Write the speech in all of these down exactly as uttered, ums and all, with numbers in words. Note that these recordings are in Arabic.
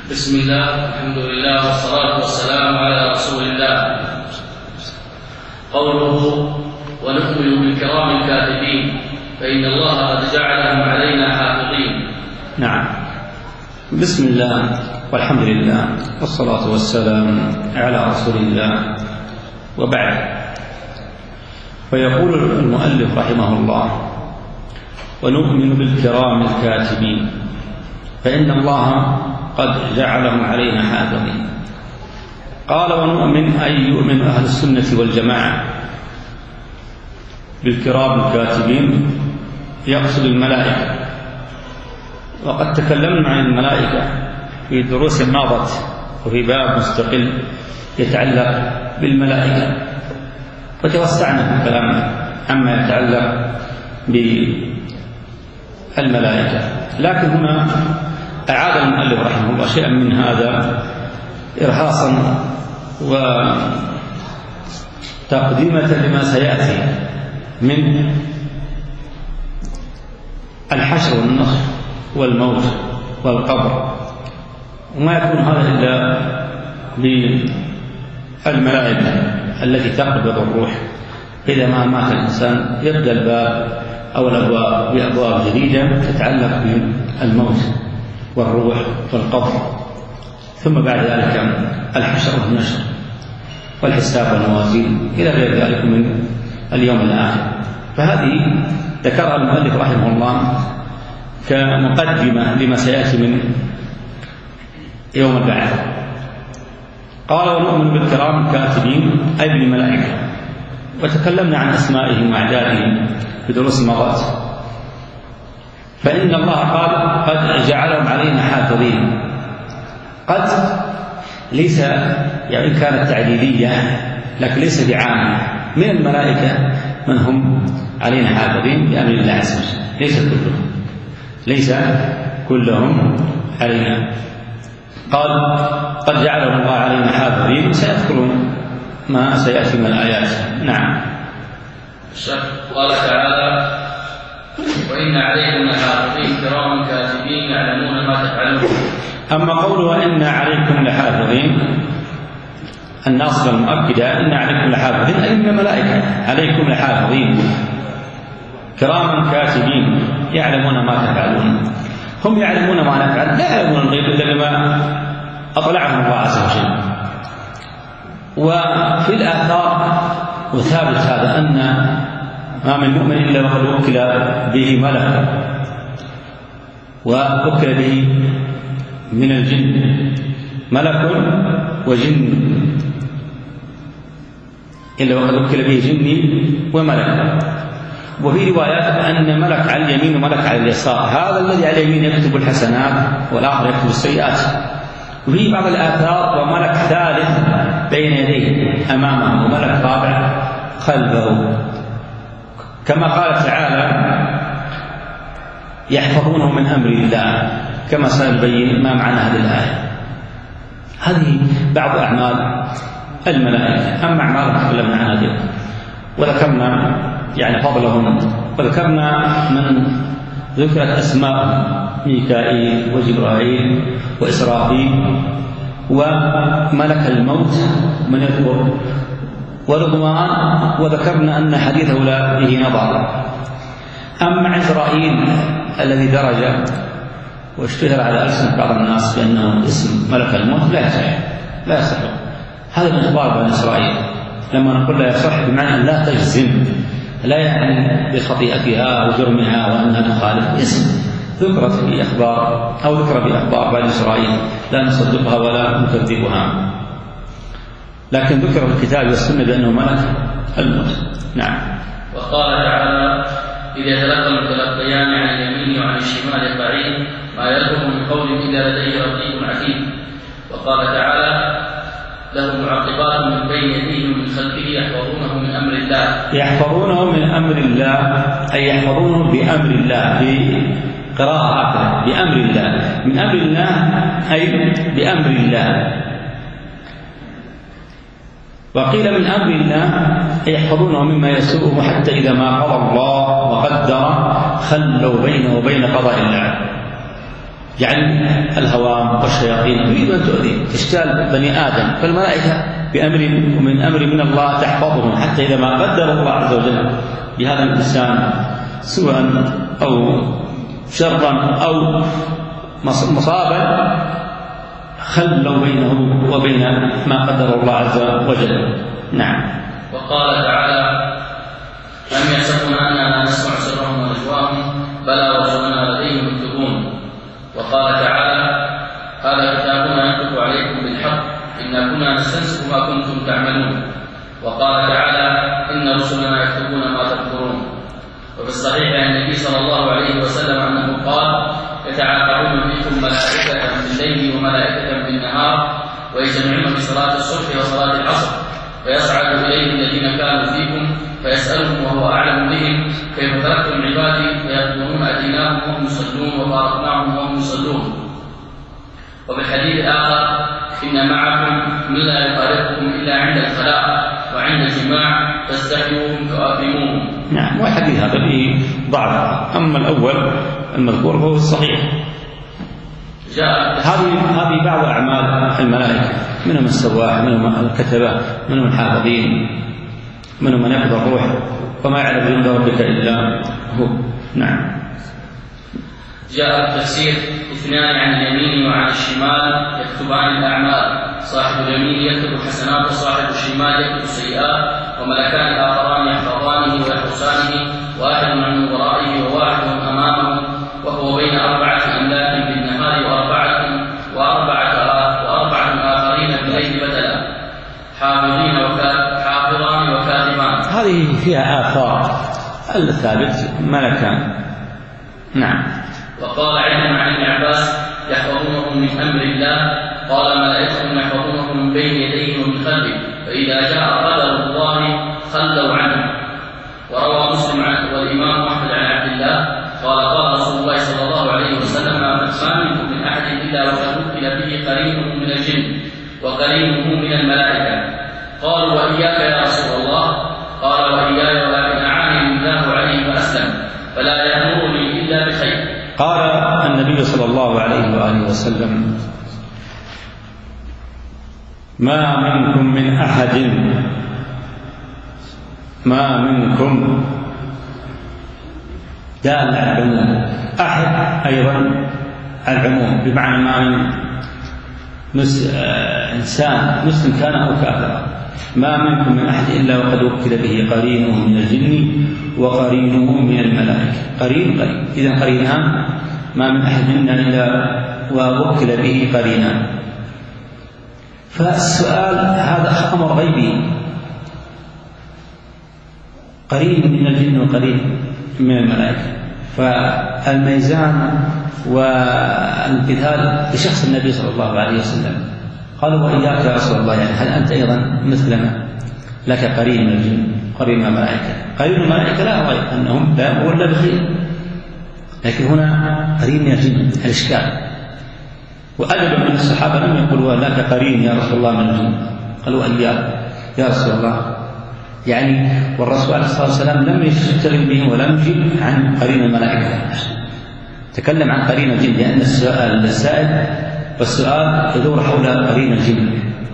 بسم الله، الحمد لله، والصلاة والسلام على رسول الله. قوله: ونؤمن بالكرام الكاتبين فإن الله قد جعلهم علينا حافظين. نعم. بسم الله والحمد لله والصلاة والسلام على رسول الله، وبعد. فيقول المؤلف رحمه الله: ونؤمن بالكرام الكاتبين فإن الله قد جعلهم علينا حافظين. قال: ونؤمن أي يؤمن أهل السنة والجماعة بالكرام الكاتبين، يقصد الملائكة. وقد تكلمنا عن الملائكة في دروس ماضت وفي باب مستقل يتعلق بالملائكة، وتوسعنا في الكلام عما يتعلق بالملائكة، لكن هنا أعاد المؤلف رحمه الله شيئا من هذا إرهاصا وتقديمة لما سيأتي من الحشر والنصر والموت والقبر، وما يكون هذا إلا بالملائكة التي تقبض الروح إذا ما مات الإنسان. يبدأ الباب أو الأبواب بأبواب جديدة تتعلق بالموت والروح والقبر، ثم بعد ذلك الحشر والنشر والحساب والموازين إلى غير ذلك من اليوم الآخر. فهذه ذكرها المؤلف رحمه الله كمقدمة لما سيأتي من يوم البعث. قال: ونؤمن بالكرام الكاتبين أي بالملائكة، وتكلمنا عن أسمائهم وأعدادهم في دروس مضت. فإن الله قال: قد جعلهم علينا حافظين. قد ليس يعني كانت تعليلية، لكن ليس بعامة. من الملائكة من هم علينا حافظين بأمر الله عز وجل، ليس كلهم ليس كلهم علينا. قال: قد جعلهم الله علينا حافظين. سيذكرون ما سيأتي من الآيات. نعم. قال تعالى: وإن عليكم لحافظين كراما كاتبين يعلمون ما تفعلون. أما قوله وإن عليكم لحافظين، الناصبة المؤكدة إن عليكم لحافظين أي من الملائكة. عليكم لحافظين كراما كاتبين يعلمون ما تفعلون. هم يعلمون ما نفعل، لا يعلمون الغيب إلا بما أطلعهم الله عز وجل. وفي الآثار وثابت هذا أن ما من مؤمن إلا وقد وكل به ملك، ووكل به من الجن ملك وجن، إلا وقد وكل به جني وملك. وفي روايات أن ملك على اليمين وملك على اليسار، هذا الذي على اليمين يكتب الحسنات والآخر يكتب السيئات. وفي بعض الآثار وملك ثالث بين يديه أمامه وملك رابع خلفه، كما قال تعالى: يحفظونه من أمر الله، كما سنبين ما معنى هذه الآية. هذه بعض أعمال الملائكة. أما أعمالهم تكلمنا عنها اليوم، وذكرنا يعني فضلهم، وذكرنا من ذكرت أسماء: ميكائيل وجبرائيل وإسرافيل وملك الموت من يذكر ورضوان، وذكرنا أن حديثه لا به نظر. أما عزرائيل الذي درج واشتهر على ألسنة بعض الناس بأنه اسم ملك الموت، لا يصح لا يصح هذا من أخبار بني إسرائيل. لما نقول لا يصح بمعنى لا تجزم، لا يعني بخطيئتها وجرمها وأنها تخالف، اسم ذكرت في أخبار أو ذكر في أخبار بني إسرائيل لا نصدقها ولا نكذبها، لكن ذكر في الكتاب والسنة بأنه ملك الموت. نعم. وقال تعالى: إذ يتلقى المتلقيان عن اليمين وعن الشمال قعيد ما يلفظ من قول إلا لديه رقيب عتيد. وقال تعالى: له معقبات من بين يديه ومن خلفه يحفظونه من أمر الله. يحفظونه من أمر الله أي يحفظونه بأمر الله، بقراءة آخر بأمر الله. من أمر الله أي بأمر الله. وقيل من أمر الله يحفظونه مما يسوءه حتى إذا ما قضى الله وقدر خلوا بينه وبين قضاء الله. يعني الهوام والشياطين يريد أن تؤذي تشتال بني آدم، فالملائكة بأمر ومن أمر من الله تحفظهم، حتى إذا ما قدر الله عز وجل بهذا الإنسان سوءا أو شرا أو مصابا خلوا بينه وبين ما قدر الله عز وجل. نعم. وقال تعالى: أم يحسبون أننا لا نسمع سرهم ونجواهم بلى ورسلنا لديهم يكتبون. وقال تعالى: هذا كتابنا ينطق عليكم بالحق إنا كنا نستنسخ ما كنتم تعملون. وقال تعالى: إن رسلنا يكتبون ما تذكرون. وفي الصحيح عن النبي صلى الله عليه وسلم أنه قال: يتعاقبون فيكم ملائكة بالليل وملائكة بالنهار ويجتمعون بصلاة الصبح وصلاة العصر، فيصعد إليهم الذين كانوا فيكم فيسألهم وهو أعلم بهم: كيف تركتم عبادي؟ فيقولون: أتيناهم وهم يصلون وفارقناهم وهم يصلون. وفي الحديث الآخر: إن معكم من لا يفارقكم إلا عند الخلاء وعند الجماع فاستحيوهم فأكرموهم. نعم. والحديث هذا فيه ضعف، أما الأول المذكور فهو الصحيح. هذه هذه بعض أعمال الملائكة، منهم السواح، منهم الكتبة، منهم الحافظين، منهم من يقبض الروح، وما يعلم جند ربك إلا هو. نعم. جاء التفسير: اثنان عن اليمين وعن الشمال يكتبان الأعمال، صاحب اليمين يكتب حسنات وصاحب الشمال يكتب سيئات، وملكان آخران يحفظانه ويحرسانه، واحد من ورائه وواحد امامه، وهو بين اربعه املاك بالنهار واربعه واربعه واربعه اخرين بالليل بدلا، حافظين وحافظان وكاتبان. هذه فيها آثار الثابت ملكان. نعم. وقال علم عن ابن عباس: يحفظونه من امر الله، قال: ملائكه يحفظونه من بين يديه ومن خلفه، فاذا جاء قدر الله خلوا عنه. وروى مسلم والإمام أحمد عن عبد الله قال: قال رسول الله صلى الله عليه وسلم: ما منكم من أحد إلا وقد وكل به قرينه من الجن وقرينه من الملائكة. قالوا: وإياك يا رسول الله؟ قال: وإياي، ولكن أعانني الله عليه فأسلم، فلا يأمرني إلا بخير. قال النبي صلى الله عليه وآله وسلم: ما منكم من أحد ما منكم دال على العموم، أحد أيضا العموم، بمعنى ما من نس... آه... إنسان مسلم كان أو كافر، ما منكم من أحد إلا وقد وكل به قرينه من الجن وقرينه من الملائكة. قرين قرين، إذن قرينان، ما من أحد منا إلا ووكل به قرينان. فالسؤال هذا أمر غيبي، قرين من الجن وقرين من الملائكة، فالميزان والامتثال لشخص النبي صلى الله عليه وسلم. قالوا: وإياك يا رسول الله، يعني هل أنت أيضا مثلنا لك قرين من الجن قرين من الملائكة؟ قرين من الملائكة لا غير أنهم لا يأمرون إلا بخير، لكن هنا قرين من الجن الإشكال. وأجل من الصحابة لم يقولوا: لك قرين يا رسول الله من الجن، قالوا: إياك يا رسول الله. يعني والرسول عليه الصلاة والسلام لم يشتغل به ولم يجب عن قرين الملائكة، تكلم عن قرين الجن، لأن السؤال السائل والسؤال يدور حول قرين الجن.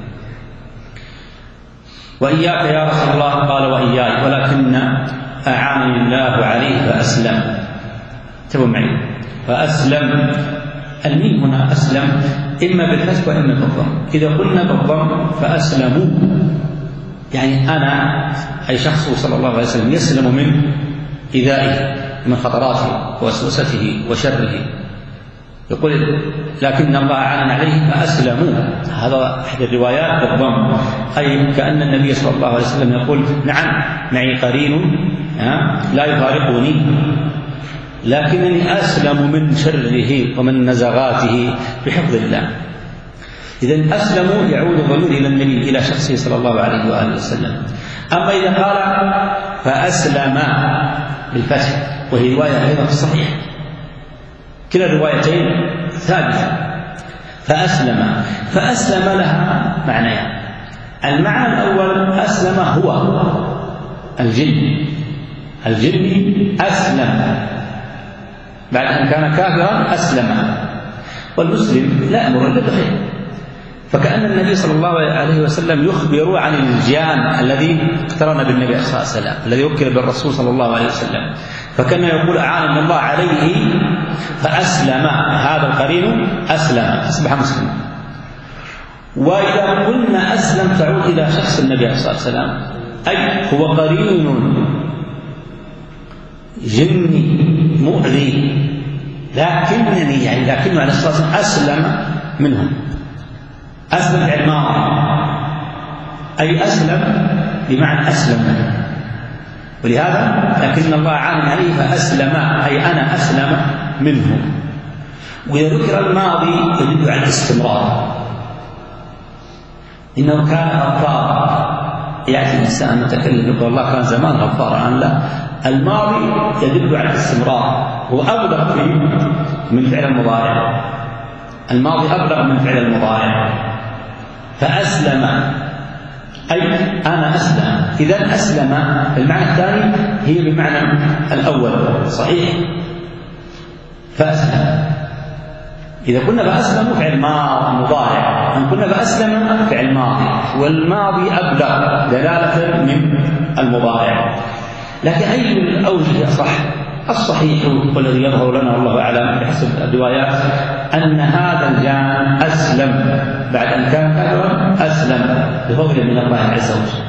وإياك يا رسول الله؟ قال: وإياي، ولكن أعانني الله عليه فأسلم. تبوا معي، فأسلم. الميم هنا أسلم إما بالحذف وإما بالضم. إذا قلنا بالضم فأسلموا، يعني أنا أي شخص صلى الله عليه وسلم يسلم من إيذائه، من خطراته ووسوسته وشره. يقول: لكن الله أعان عليه فأسلموا. هذا أحد الروايات بالضم، أي كأن النبي صلى الله عليه وسلم يقول: نعم معي قرين لا يفارقني، لكنني أسلم من شره ومن نزغاته بحفظ الله. إذن أسلموا يعود الضمير إلى النبي، إلى شخصه صلى الله عليه وآله وسلم. أما إذا قال فأسلم بالفتح، وهي رواية أيضا في الصحيح، كلا الروايتين ثابتة. فأسلم فأسلم لها معنيان. المعنى الأول: أسلم هو الجن، الجن أسلم بعد أن كان كافرا أسلم. والمسلم لا يأمر إلا بخير. فكأن النبي صلى الله عليه وسلم يخبر عن الجان الذي اقترن بالنبي صلى الله عليه وسلم، الذي وكل بالرسول صلى الله عليه وسلم، فكان يقول أعان الله عليه فأسلم، هذا القرين أسلم أصبح مسلما. وإذا قلنا أسلم تعود إلى شخص النبي صلى الله عليه وسلم، أي هو قرين جني مؤذي، لكنني يعني لكنه عليه الصلاة والسلام أسلم منهم. أسلم الماضي أي أسلم بمعنى أسلم، ولهذا لكن الله عان عليه فأسلم أي أنا أسلم منهم. وإذا ذكر الماضي يدل على الاستمرار، إنه كان غفارا، يأتي الإنسان المتكلم يقول الله كان زمان غفارا، أن لا، الماضي يدل على الاستمرار، هو أبلغ فيه من فعل المضارع، الماضي أبلغ من فعل المضارع. فأسلم أي أنا أسلم، إذا أسلم المعنى الثاني هي بمعنى الأول صحيح، فأسلم. إذا كنا فأسلم فعل مضارع، أن كنا فأسلم فعل ماضي، والماضي أبلغ دلالة من المضارع. لكن أي الأوجه صح؟ الصحيح والذي يظهر لنا والله أعلم بحسب الروايات أن هذا الجان أسلم بعد أن كان كافرا، أسلم بفضل من الله عز وجل،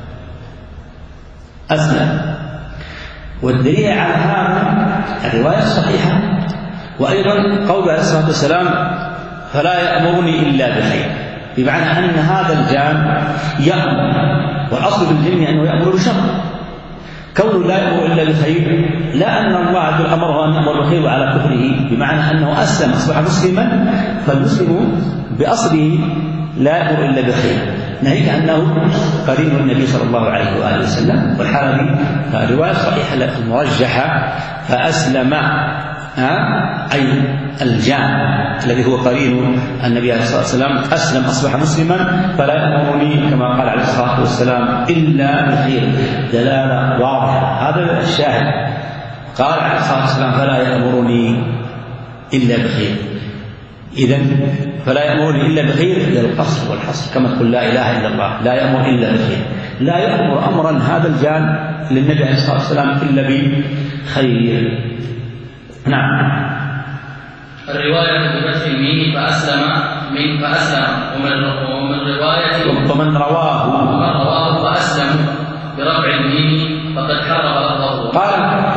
أسلم. والدليل على هذا الرواية الصحيحة، وأيضا قول عليه الصلاة والسلام فلا يأمرني إلا بخير، بمعنى أن هذا الجان يأمر، والأصل في الجن أنه يأمر بشر، كونه لا يأمر إلا بخير لا أن الله عز وجل أمره أن يأمر بخير وعلى كفره، بمعنى أنه أسلم أصبح مسلما، فالمسلم بأصله لا يأمر إلا بخير، ناهيك أنه قرين النبي صلى الله عليه وآله وسلم. والحالة الرواية صحيحة المرجحة فأسلم أي الجان الذي هو قرين النبي عليه الصلاة والسلام أسلم أصبح مسلما، فلا يأمرني كما قال عليه الصلاة والسلام إلا بخير، دلالة واضحة. هذا الشاهد، قال عليه الصلاة والسلام فلا يأمرني إلا بخير، إذن فلا يأمرني إلا بخير إلى القصر والحصر، كما تقول لا إله إلا الله، لا يأمر إلا بخير، لا يأمر أمرا هذا الجان للنبي عليه الصلاة والسلام إلا بخير. نعم. الرواية بفتح الميم فأسلم من فأسلم، ومن ومن رواية ومن رواه ومن رواه فأسلم برفع الميم فقد حرف لفظه. قال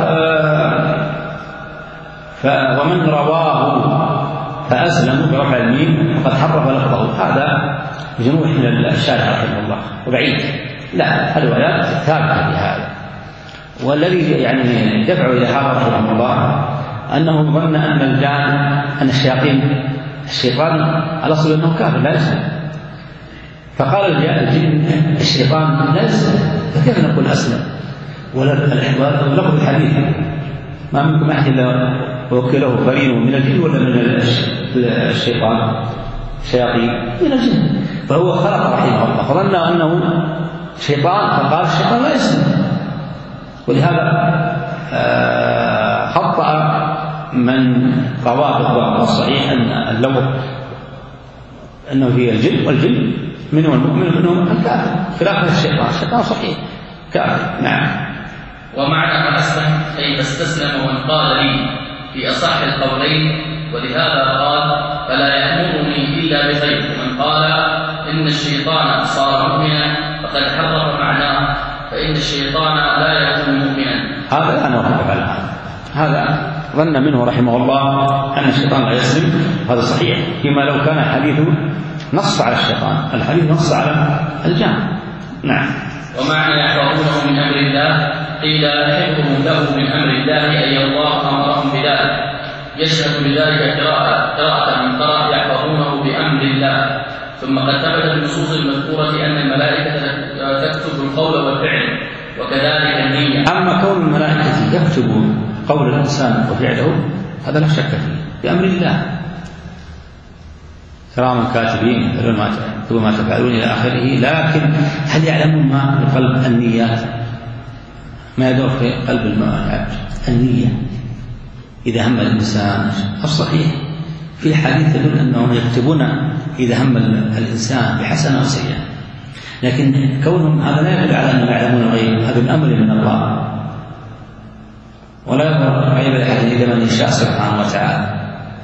ف... ومن رواه فأسلم برفع الميم فقد حرف لفظه، هذا جنوح من الشارع رحمه الله وبعيد، لا، الروايات ثابتة بهذا. والذي يعني دفعه إلى هذا رحمه الله أنه ظن أن الجان أن الشياطين الشيطان الأصل أنه كافر لا يسلم، فقال الجن الشيطان لا يسلم، فكيف نقول أسلم؟ ولفظ الحديث ما منكم أحد إلا وكله قرين من الجن ولا من الشيطان؟ الشياطين من الجن، فهو خلق رحمه الله فظن أنه شيطان، فقال الشيطان لا يسلم. ولهذا خطأ من رواه بالضبط الصحيح أن اللفظ أنه هي الجن، والجن منهم المؤمن ومنهم الكافر، خلاف الشيطان، الشيطان صحيح كافر. نعم. ومعنى فأسلم أي فاستسلم وانقاد لي في أصح القولين، ولهذا قال فلا يأمرني إلا بخير. ومن قال إن الشيطان صار مؤمنا فقد حرف معناه، فإن الشيطان لا يكون مؤمنا. هذا أنا أوافق على هذا، هذا ظن منه رحمه الله أن الشيطان لا يسلم، هذا صحيح، فيما لو كان الحديث نص على الشيطان، الحديث نص على الجان. نعم. ومعنى يحفظونه من أمر الله قيل حفظهم له من أمر الله أي الله أمرهم بذلك، يشهد بذلك قراءة قراءة من قرأ يحفظونه بأمر الله. ثم قد ثبت بالنصوص المذكورة أن الملائكة تكتب القول والفعل وكذلك النية. أما كون الملائكة يكتب قول الإنسان وفعله هذا لا شك فيه بأمر الله، كراما كاتبين يكتبون ما تفعلون إلى آخره. لكن هل يعلمون ما في قلب النيات؟ ما يدور في قلب العبد النية إذا هم الإنسان. الصحيح في حديث تدل أنهم يكتبون إذا هم الإنسان بحسنة أو سيئة، لكن كونهم هذا لا يدل على أنهم يعلمون الغيب، هذا الأمر من الله، ولا يظهر الغيب لأحد إلا من يشاء سبحانه وتعالى.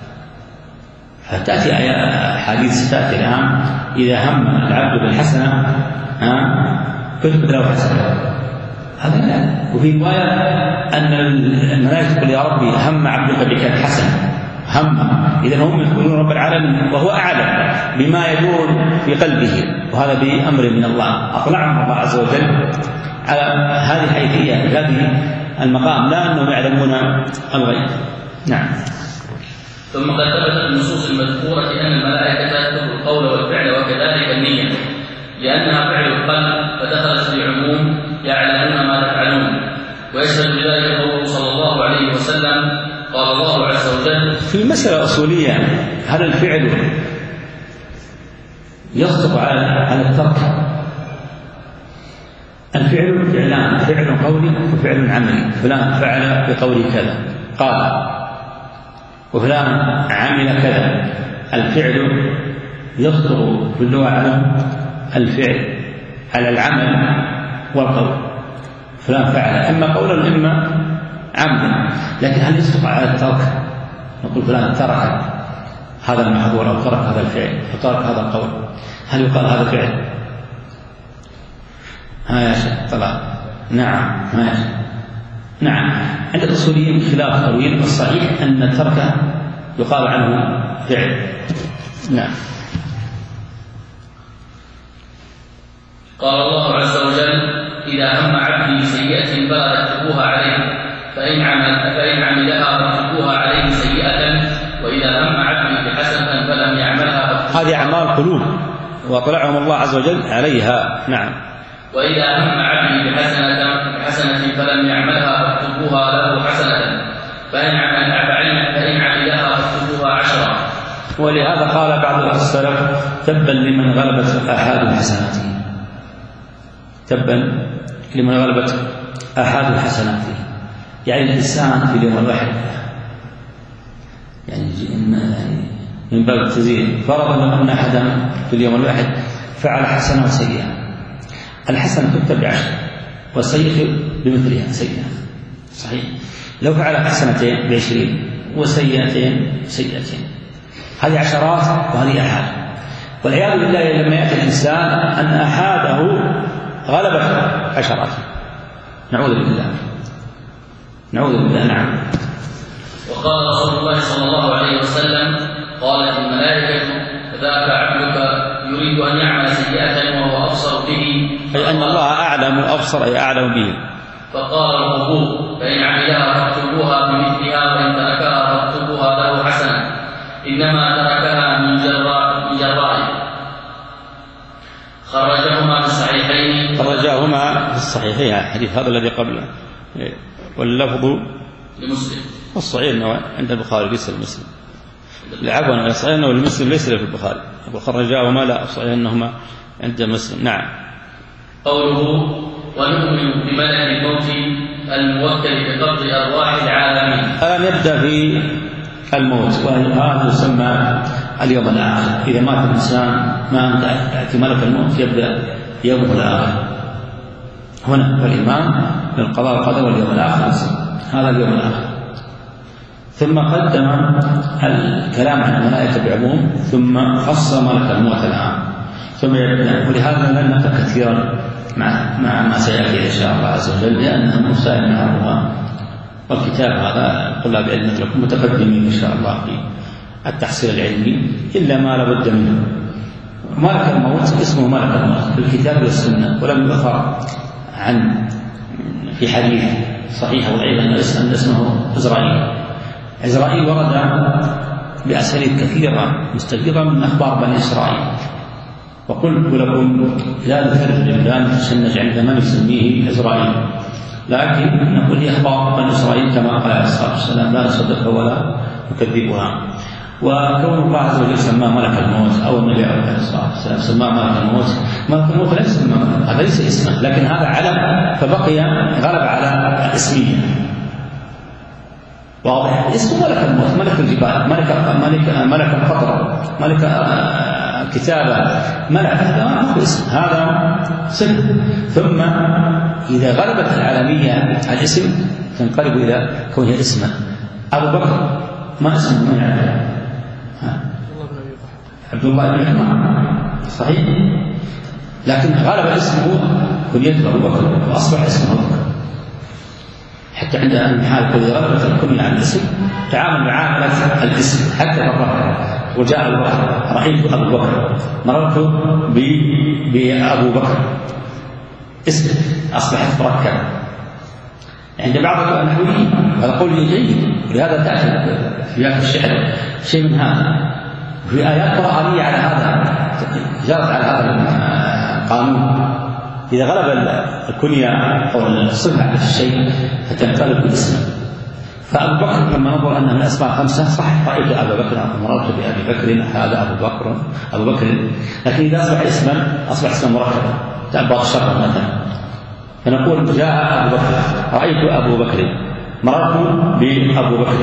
فتأتي حديث تأتي الآن إذا هم العبد بالحسنة كتب له حسنة، هذا لا. وفي رواية أن الملائكة تقول يا ربي هم عبدك بك الحسنة، هم إذا هم يقولون رب العالمين وهو أعلم بما يدور في قلبه، وهذا بأمر من الله. أطلعهم الله عز وجل على هذه الحيثية في هذه المقام، لا أنهم يعلمون الغيب. نعم. ثم قد ثبت النصوص المذكورة أن الملائكة تكتب القول والفعل وكذلك النية، لأنها فعل القلب فدخلت في عموم يعلمون ما تفعلون. ويشهد بذلك قوله صلى الله عليه وسلم قال الله عز وجل في مسألة أصولية، هل الفعل يصدق على الترك؟ الفعل فعلان، فعل قولي وفعل عملي. فلان فعل بقوله كذا قال، وفلان عمل كذا. الفعل يصدق في اللغة على الفعل على العمل والقول، فلان فعل إما قولا إما عملا. لكن هل يصدق على الترك؟ نقول فلان ترك هذا المحظور أو ترك هذا الفعل وترك هذا القول، هل يقال هذا فعل؟ ها يا شيخ طلع. نعم ما يشيخ. نعم، عند الأصوليين خلاف طويل، والصحيح أن الترك يقال عنه فعل. نعم. قال الله عز وجل إذا هم عبدي سيئة فلا تكتبوها عليه، فإن عمل فإن عملها فاكتبوها عليه سيئة، وإذا هم عبدي بحسنة فلم يعملها. هذه أعمال قلوب وأطلعهم الله عز وجل عليها. نعم. وإذا هم عبدي بحسنة بحسنة فلم يعملها فاكتبوها له حسنة، فإن عمل فإن عملها فاكتبوها عشرة. ولهذا قال بعض السلف تبا لمن غلبت آحاد حسناته، تبا لمن غلبت آحاد حسناته، يعني الإنسان في اليوم الواحد يعني من باب التزيين فرض أن أحدا في اليوم الواحد فعل حسنة وسيئة، الحسنة تكتب بعشر والسيئة بمثلها سيئة. صحيح. لو فعل حسنتين بعشرين وسيئتين سيئتين، هذه عشرات وهذه أحاد. والعياذ بالله لما يأتي الإنسان أن أحاده غلبت عشرات، نعوذ بالله نعوذ بالله. نعم. وقال رسول الله صلى الله عليه وسلم قالت الملائكة ذاك عبدك يريد أن يعمل سيئة وهو أبصر به، أي أن الله أعلم وأبصر أي أعلم به. فقال القبور فإن عملها فاكتبوها بمثلها، وإن تركها فاكتبوها له حسنة، إنما تركها من جراء من جراء. خرجهما في الصحيحين خرجهما في الصحيحين الحديث هذا الذي قبله، واللفظ لمسلم. الصحيح أنه عند البخاري ليس المسلم، عفوا الصحيح أنه المسلم ليس في البخاري، وخرجهما لا الصحيح أنهما عند مسلم. نعم. قوله ونؤمن بملك الموت الموكل بقبض أرواح العالمين. الآن يبدأ في الموت، وهذا يسمى اليوم الآخر. إذا مات الإنسان ما أنت يأتي ملك الموت يبدأ يوم الآخر هنا، والإيمان بالقضاء والقدر واليوم الآخر، هذا اليوم الآخر. ثم قدم الكلام عن الملائكة بعموم، ثم خص ملك الموت الآن، ثم يبدأ. ولهذا لن نقف كثيرا مع مع ما سيأتي إن شاء الله عز وجل، لأنها مسائل معروفة، والكتاب هذا طلاب علم لكم متقدمين إن شاء الله في التحصيل العلمي إلا ما لابد منه. ملك الموت اسمه ملك الموت في الكتاب والسنة، ولم يؤثر عن في حديث صحيح وضعيف أن اسمه إسرائيل. إسرائيل ورد بأساليب كثيرة مستفيضة من أخبار بني إسرائيل، وقلت لكم لا نفرق لا نتشنج عندما نسميه إسرائيل، لكن نقول هي أخبار بني إسرائيل كما قال عليه الصلاة والسلام لا نصدقها ولا نكذبها. وكون الله عز وجل سماه ملك الموت أو النبي عليه الصلاة والسلام سماه ملك الموت، ملك الموت ليس هذا ليس اسمه، لكن هذا علم فبقي غلب على اسمه. واضح. اسمه ملك الموت، ملك الجبال، ملك ملك ملك القطر، ملك الكتابة، ملك. هذا ما هو اسم، هذا صفة. ثم إذا غلبت العالمية الاسم تنقلب إلى كونه اسما. أبو بكر ما اسمه من يعرف؟ عبد الله بن عمر صحيح، لكن غلب اسمه كنيته أبو بكر وأصبح اسمه أبو بكر. حتى عند المحال يقول إذا غلبت الكنية عن الاسم تعامل معاملة الاسم حتى مرة. وجاء أبو بكر، رأيت أبو بكر، مررت بأبو بكر، اسم أصبحت مركبة عند بعض النحويين. هذا قول جيد، ولهذا تأتي في هذا الشعر شيء من هذا. في آيات قرآنية على هذا، جرت على هذا القانون. إذا غلب الكنية أو الصفة على الشيء فتنقلب الاسم. فأبو بكر لما نظر أنه من الأسماء خمسة صح، رأيت أبا بكر، مررت بأبي بكر، هذا أبو بكر أبو بكر. لكن إذا أصبح اسما أصبح اسما مركبا، تأبى الشر مثلا، فنقول جاء أبو بكر، رأيت أبو بكر، مررت بأبو بكر،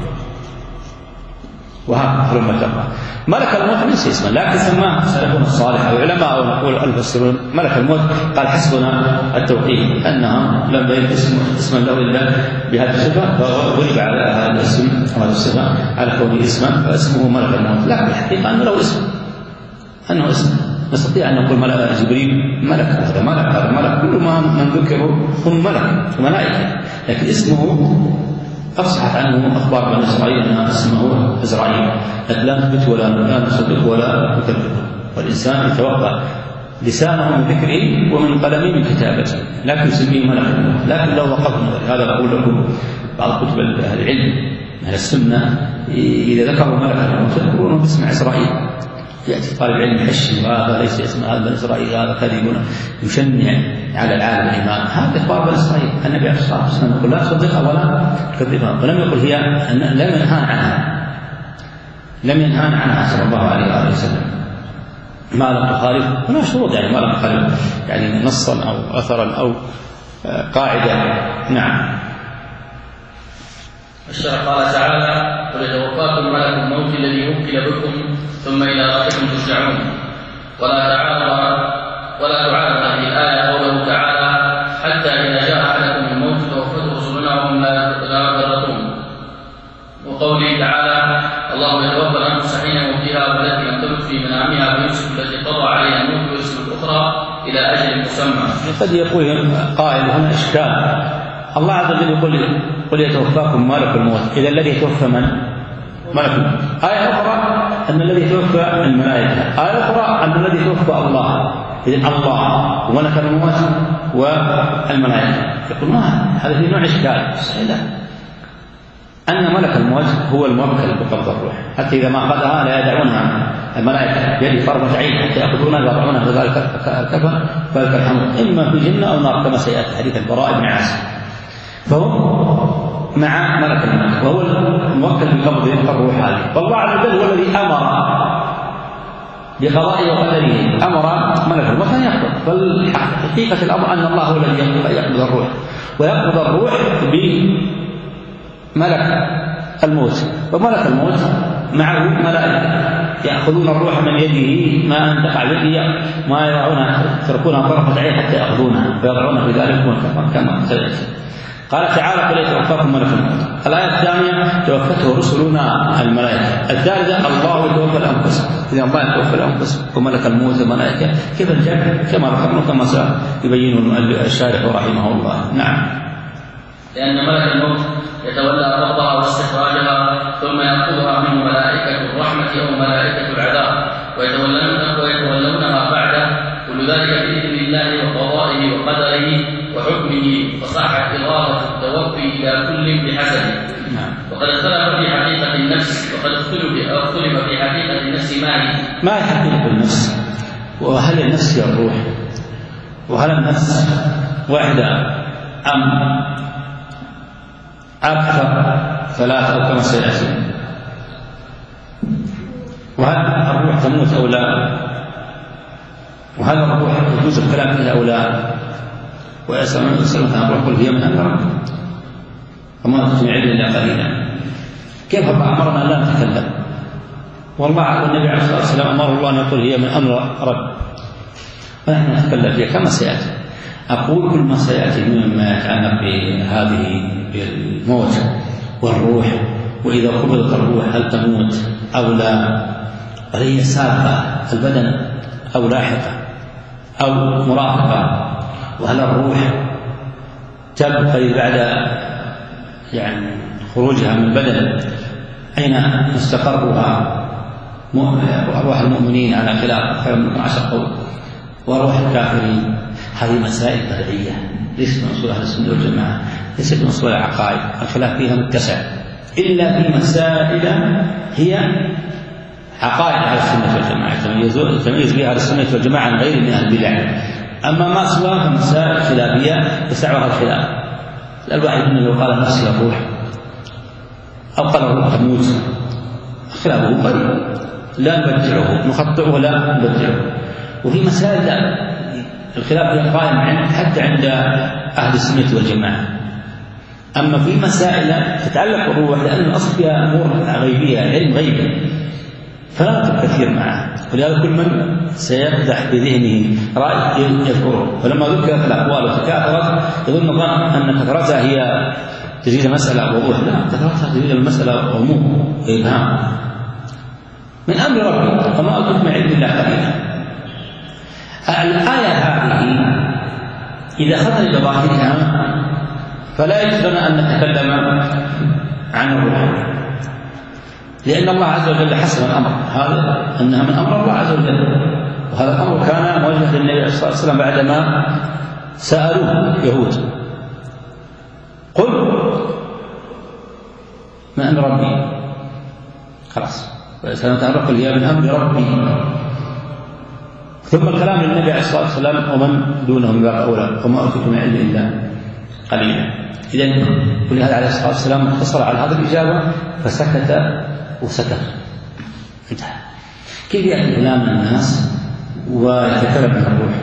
وهكذا ثم تبقى. ملك الموت ليس اسما، لكن سماه سلفنا الصالح او علماء او نقول المفسرون ملك الموت. قال حسبنا التوقيف انهم لم يجد اسما له الا بهذه الصفه، فغلب على هذا الاسم او هذه الصفه على كونه اسما، فاسمه ملك الموت. لكن الحقيقه انه له اسم، انه اسم. نستطيع ان نقول ملك جبريل ملك، هذا ملك، هذا ملك، كل ما من ذكروا هم ملك وملائكه، لكن اسمه أفصحت عنه أخبار بني إسرائيل أنها اسمه إزرائيل، لكن لا نثبت ولا لا نصدق ولا نكذب. والإنسان يتوقع لسانه من ذكره ومن قلمه من كتابته، لكن يسميه ملك الموت. لكن لو وقفنا هذا أقول لكم بعض كتب العلم أهل السنة إذا ذكروا ملك الموت يذكرونه باسم إسرائيل. يأتي طالب العلم يحشي وهذا ليس اسم هذا بني إسرائيل، هذا كذب، يشنع على العالم الإيمان. هذا إخبار بني إسرائيل. النبي عليه الصلاة والسلام يقول لا تصدقها ولا تكذبها، ولم يقل هي لم ينهان عنها، لم ينهان عنها صلى الله عليه وآله وسلم. ما لم تخالف، هنا شروط يعني ما لم تخالف يعني نصا أو أثرا أو قاعدة. نعم. الشرع قال تعالى: قل يتوفاكم ملك الموت الذي وكل بكم ثم إلى ربكم ترجعون. ولا تعارض ولا تعارض هذه الآية قوله تعالى: حتى إذا جاء أحدكم الموت توفته رسلنا وهم لا يفرطون. وقوله تعالى: الله يتوفى الأنفس حين موتها والتي لم تمت في منامها ويمسك التي قضى عليها الموت ويرسل الأخرى إلى أجل مسمى. قد يقول قائل هنا إشكال، الله عز وجل يقول: قل يتوفاكم ملك الموت، إذا الذي يتوفى من؟ ملك الموت. آية أخرى أن الذي يتوفى الملائكة، آية أخرى أن الذي يتوفى الله. إذن الله وملك الموت والملائكة. يقول ما هذا في نوع إشكال. صحيح أن ملك الموت هو الموكل بقبض الروح، حتى إذا ما أخذها لا يدعونها الملائكة بيد فرمة عين حتى يأخذونها ويضعونها في ذلك الكفن ذلك الحمل، إما في جنة أو نار كما سيأتي حديث البراء بن عازب. فهو مع ملك الموت وهو الموكل بقبض الروح هذه. والله عز وجل هو الذي أمر بقضائه وقدره، أمر ملك الموت أن يقبض. فالحقيقة الأمر أن الله هو الذي يقبض الروح، ويقبض الروح بملك الموت. وملك الموت معه ملائكة يأخذون الروح من يده، ما أن تقع بيده ما يضعونها يتركونها طرفة عين حتى يأخذونها ويضعونها في ذلك كما سيأتي. قال تعالى: قل يتوفاكم ملك الموت. الآية الثانية: توفته رسلنا الملائكة. الثالثة: الله يتوفى الأنفس. إذا الله يتوفى الأنفس وملك الموت الملائكة، كيف الجمع؟ كما ذكرنا كما سيبين الشارح رحمه الله. نعم. لأن ملك الموت يتولى قبضها واستخراجها ثم يأخذها منه ملائكة الرحمة أو ملائكة العذاب ويتولونها بعده، كل ذلك بإذن الله وقضائه وقدره وحكمه، فصحت إغاثة التوفي إلى كل بحسبه. وقد اختلف في حقيقة النفس وقد اختلف في حقيقة النفس ما هي ما هي حقيقة النفس، وهل النفس هي الروح، وهل النفس واحدة أم أكثر ثلاثة أو كما سيأتي، وهل الروح تموت أو لا، وهل الروح يجوز الكلام فيها أو لا. ويسألون عن الروح قل هي من أمر وما تغني علم إلا قليلا. كيف الله أمرنا لا نتكلم؟ والله والنبي عليه الصلاة والسلام أمر الله أن يقول هي من أمر رب، ونحن نتكلم فيها كما سيأتي. أقول كل ما سيأتي مما يتعلق بهذه بالموت والروح، وإذا قبضت الروح هل تموت أو لا، هل هي سابقة البدن أو لاحقة أو مرافقة، وهل الروح تبقى بعد يعني خروجها من البدن أين مستقرها؟ أرواح المؤمنين على خلاف خير من عشر قول، وأرواح الكافرين. هذه مسائل فرعية ليست من أصول أهل السنة والجماعة، ليست من أصول العقائد، الخلاف فيها متسع، إلا في مسائل هي عقائد أهل السنة والجماعة تميز بها أهل السنة والجماعة عن غير من أهل البدع. أما ما سواها مسائل خلافية يسعها الخلاف. الواحد منه لو قال نفسي الروح أو قال الروح تموت خلافه قريب، لا نبدعه نخطئه لا نبدعه. وفي مسائل لا، الخلاف هي قائم حتى عند أهل السنة والجماعة. أما في مسائل تتعلق بالروح لأن الأصل فيها أمور غيبية، علم غيبي، فلا نطلب كثير معه، ولهذا كل من سيقدح بذهنه رأي يذكره. فلما ذكرت الأقوال وتكاثرت يظن الظن أن كثرتها هي تزيد المسألة وضوح، لا، كثرتها تزيد المسألة غموض وإبهام من أمر ربي، وما أوتيتم من علم الله قليلا. الآية هذه إذا أخذنا بظاهرها فلا يجوز لنا أن نتكلم عن الروح، لأن الله عز وجل حسم الأمر هذا أنها من أمر الله عز وجل، وهذا الأمر كان موجه للنبي عليه الصلاة والسلام بعدما سألوه يهود قل من أمر ربي، خلاص سنتعرف هي من أمر ربي. ثم الكلام للنبي عليه الصلاة والسلام ومن دونه من باب أولى، وما أوتيتم من علم إلا قليلا. إذن ولهذا عليه الصلاة والسلام اقتصر على هذه الإجابة فسكت وسكت، انتهى. كيف يأتي كلام الناس ويتكلم عن الروح؟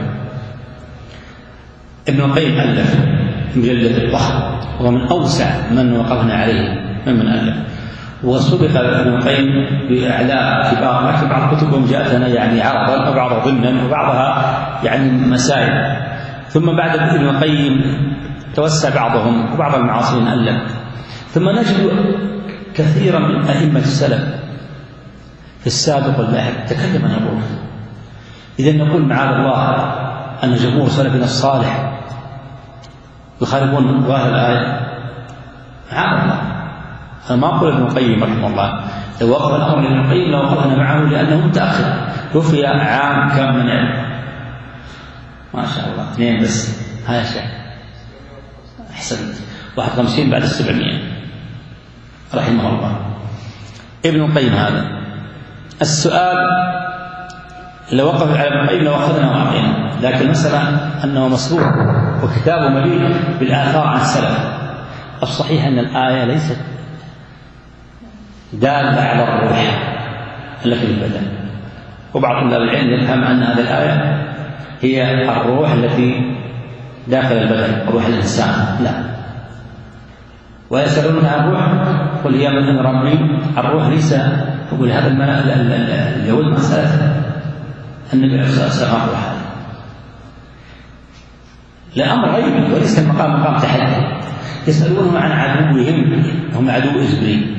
ابن القيم ألف مجلد الضخم ومن أوسع من وقفنا عليه ممن ألف، وسبق ابن القيم بإعلاء كبار في بعض كتبهم جاءتنا يعني عرضا وبعضها ضمنا وبعضها يعني مسائل. ثم بعد ابن القيم توسع بعضهم وبعض المعاصرين ألف. ثم نجد كثيرا من أئمة السلف في السابق واللاحق تكلم عن الروح. إذا نقول معاذ الله أن جمهور سلفنا الصالح يخالفون ظاهر الآية، معاذ الله. أنا ما أقول ابن القيم رحمه الله لو وقف الأمر لابن القيم لو وقفنا معه لأنه متأخر، توفي عام كم من علم ما شاء الله اثنين بس، هذا شيء أحسنت، واحد خمسين بعد السبعمية رحمه الله ابن القيم. هذا السؤال لو وقف على ابن القيم لو أخذنا وأعطينا، لكن المسألة أنه مسبوق وكتابه مليء بالآثار عن السلف. الصحيح أن الآية ليست دالة على الروح التي في البدن، وبعض طلاب العلم يفهم أن هذه الآية هي الروح التي داخل البدن، روح الإنسان، لا. ويسألون عن الروح قل هي من أمر ربي، الروح ليس يقول هذا اليهود مسألة النبي عليه الصلاة والسلام روح، لا أمر غيبي وليس المقام مقام تحدي. يسألونهم عن عدوهم، هم عدو إبليس،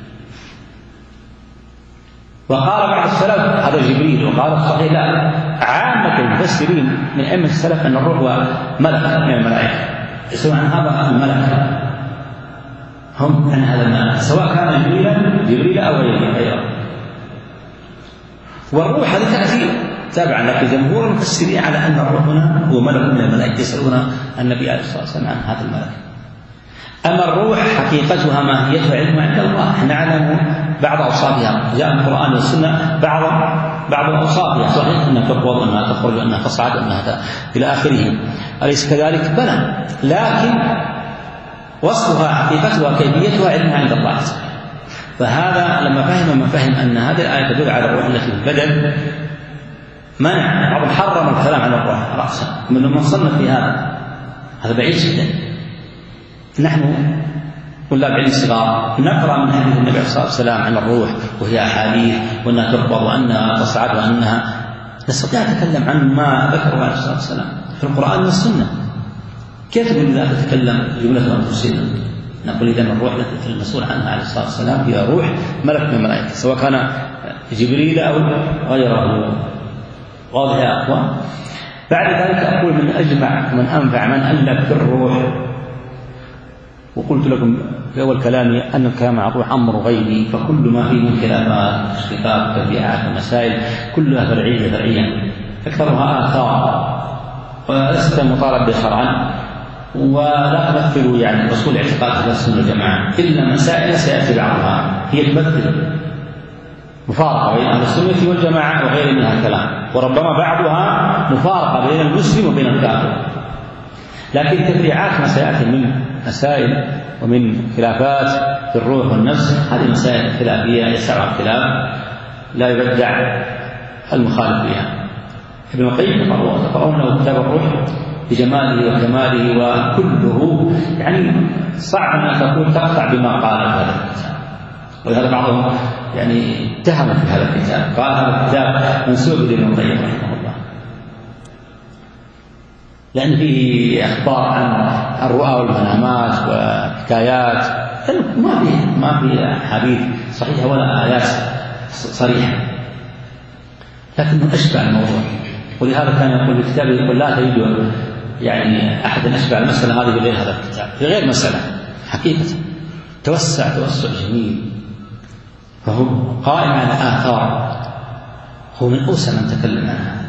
وقال بعض السلف هذا جبريل، وقال الصحيح لا، عامة المفسرين من أئمة السلف أن الروح هو ملك من الملائكة، يسألون عن هذا الملك، هم عن هذا الملك سواء كان جبريلا جبريل أو غيره. والروح هذا تأثير تابعا، لكن جمهور المفسرين على أن الروح هنا هو ملك من الملائكة، يسألون النبي عليه الصلاة والسلام عن هذا الملك. أما الروح حقيقتها ماهيتها علم عند الله، نعلم بعض أوصافها، جاء من القرآن والسنة بعض بعض أوصافها، صحيح أنها تقبض، أنها تخرج، أنها تصعد، أنها إلى آخره، أليس كذلك؟ بلى، لكن وصفها حقيقتها كيفيتها علمها عند الله. فهذا لما فهم من فهم أن هذه الآية تدل على الروح التي في البدن منع بعض حرم الكلام عن الروح رأسا، من من صنف في هذا هذا بعيد جدا. نحن طلاب علم صغار نقرأ من حديث النبي صلى الله عليه وسلم عن الروح وهي أحاديث وأنها تقبض وأنها تصعد وأنها نستطيع أن نتكلم عن ما ذكره عليه الصلاة والسلام في القرآن والسنة. كيف إذا تتكلم جملة أنفسنا؟ نقول إذا الروح التي المسؤول عنها عليه الصلاة والسلام هي روح ملك من الملائكة سواء كان جبريل أو غيره. واضح يا أخوان؟ بعد ذلك أقول من أجمع من أنفع من ألف بالروح، وقلت لكم في أول كلامي أن الكلام عن الروح أمر غيبي، فكل ما فيه من خلافات تشقيقات تبعات ومسائل كلها فرعية فرعية أكثرها آثار ولست مطالب بشرعا، ولا تمثل يعني أصول اعتقاد أهل السنة والجماعة إلا مسائل سيأتي بعضها هي تمثل مفارقة بين أهل السنة والجماعة وغير منها الكلام، وربما بعضها مفارقة بين المسلم وبين الكافر. لكن تفريعات ما سيأتي من مسائل ومن خلافات في الروح والنفس هذه مسائل خلافية يسعها الخلاف لا يبدع المخالف فيها. ابن القيم تقرؤون له كتاب الروح بجماله وكماله وكله يعني صعب أن تكون تقطع بما قال في هذا الكتاب، ولهذا بعضهم يعني اتهم في هذا الكتاب قال هذا الكتاب منسوب لابن القيم رحمه الله، لأن فيه أخبار عن الرؤى والمنامات وحكايات ما فيه ما فيه حديث صحيحة ولا آيات صريحة، لكنه أشبع الموضوع. ولهذا كان يقول في كتابه يقول لا تجد يعني أحد أشبع المسألة هذه بغير هذا الكتاب، بغير مسألة حقيقة توسع توسع جميل، فهو قائم على آثار، هو من أوسع من تكلم عنها.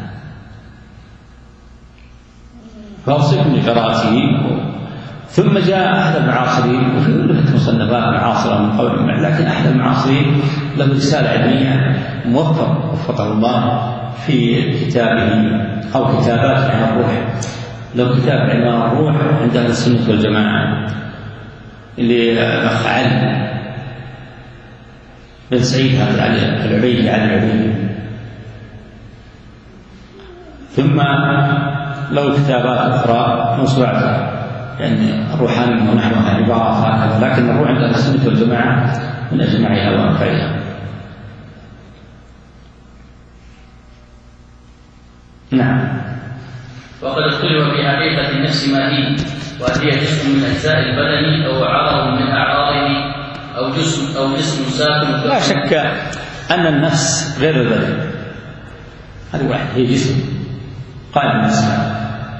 فأوصيكم بقراءته. ثم جاء أحد المعاصرين وفي لها مصنفات معاصرة من قبل، لكن أحد المعاصرين له رسالة علمية موفق وفقه الله في كتابه أو كتابات عن الروح، له كتاب عن الروح عند أهل السنة والجماعة للأخ علي بن سعيد هذا العبيدي علي العبيدي. ثم له كتابات أخرى موسوعة يعني الروحانية ونحوها عبارات هكذا، لكن الروح عند أهل السنة والجماعة من أجمعها وأنفعها. نعم. وقد اختلف في حقيقة النفس ما هي، وهل هي جسم من أجزاء البدن أو عضو من أعراضه أو جسم أو جسم ساكن. لا شك أن النفس غير البدن، هذه واحد هي جسم قائم بالنسبة،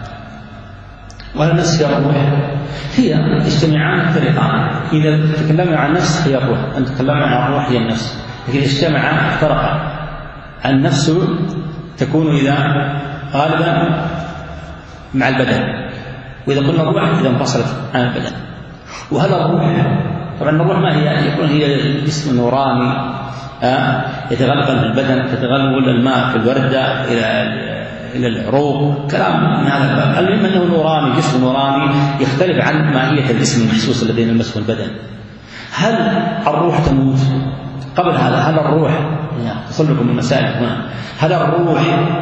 والنفس هي الروح، هي اجتماعان فريقان. إذا تكلمنا عن النفس هي الروح، أن تكلمنا عن الروح هي النفس، لكن اجتمعا فرقا. النفس تكون إذا غالبا مع البدن، وإذا قلنا الروح إذا انفصلت عن البدن. وهذا الروح طبعا الروح ما هي؟ يقول هي جسم نوراني آه يتغلغل في البدن، تتغلغل الماء في الوردة إلى إلى العروق، كلام من هذا الباب. المهم أنه نوراني، جسم نوراني يختلف عن ماهية الجسم المحسوس الذي يلمسه البدن. هل الروح تموت؟ قبل هذا هل الروح أصل لكم المسائل هنا، هل الروح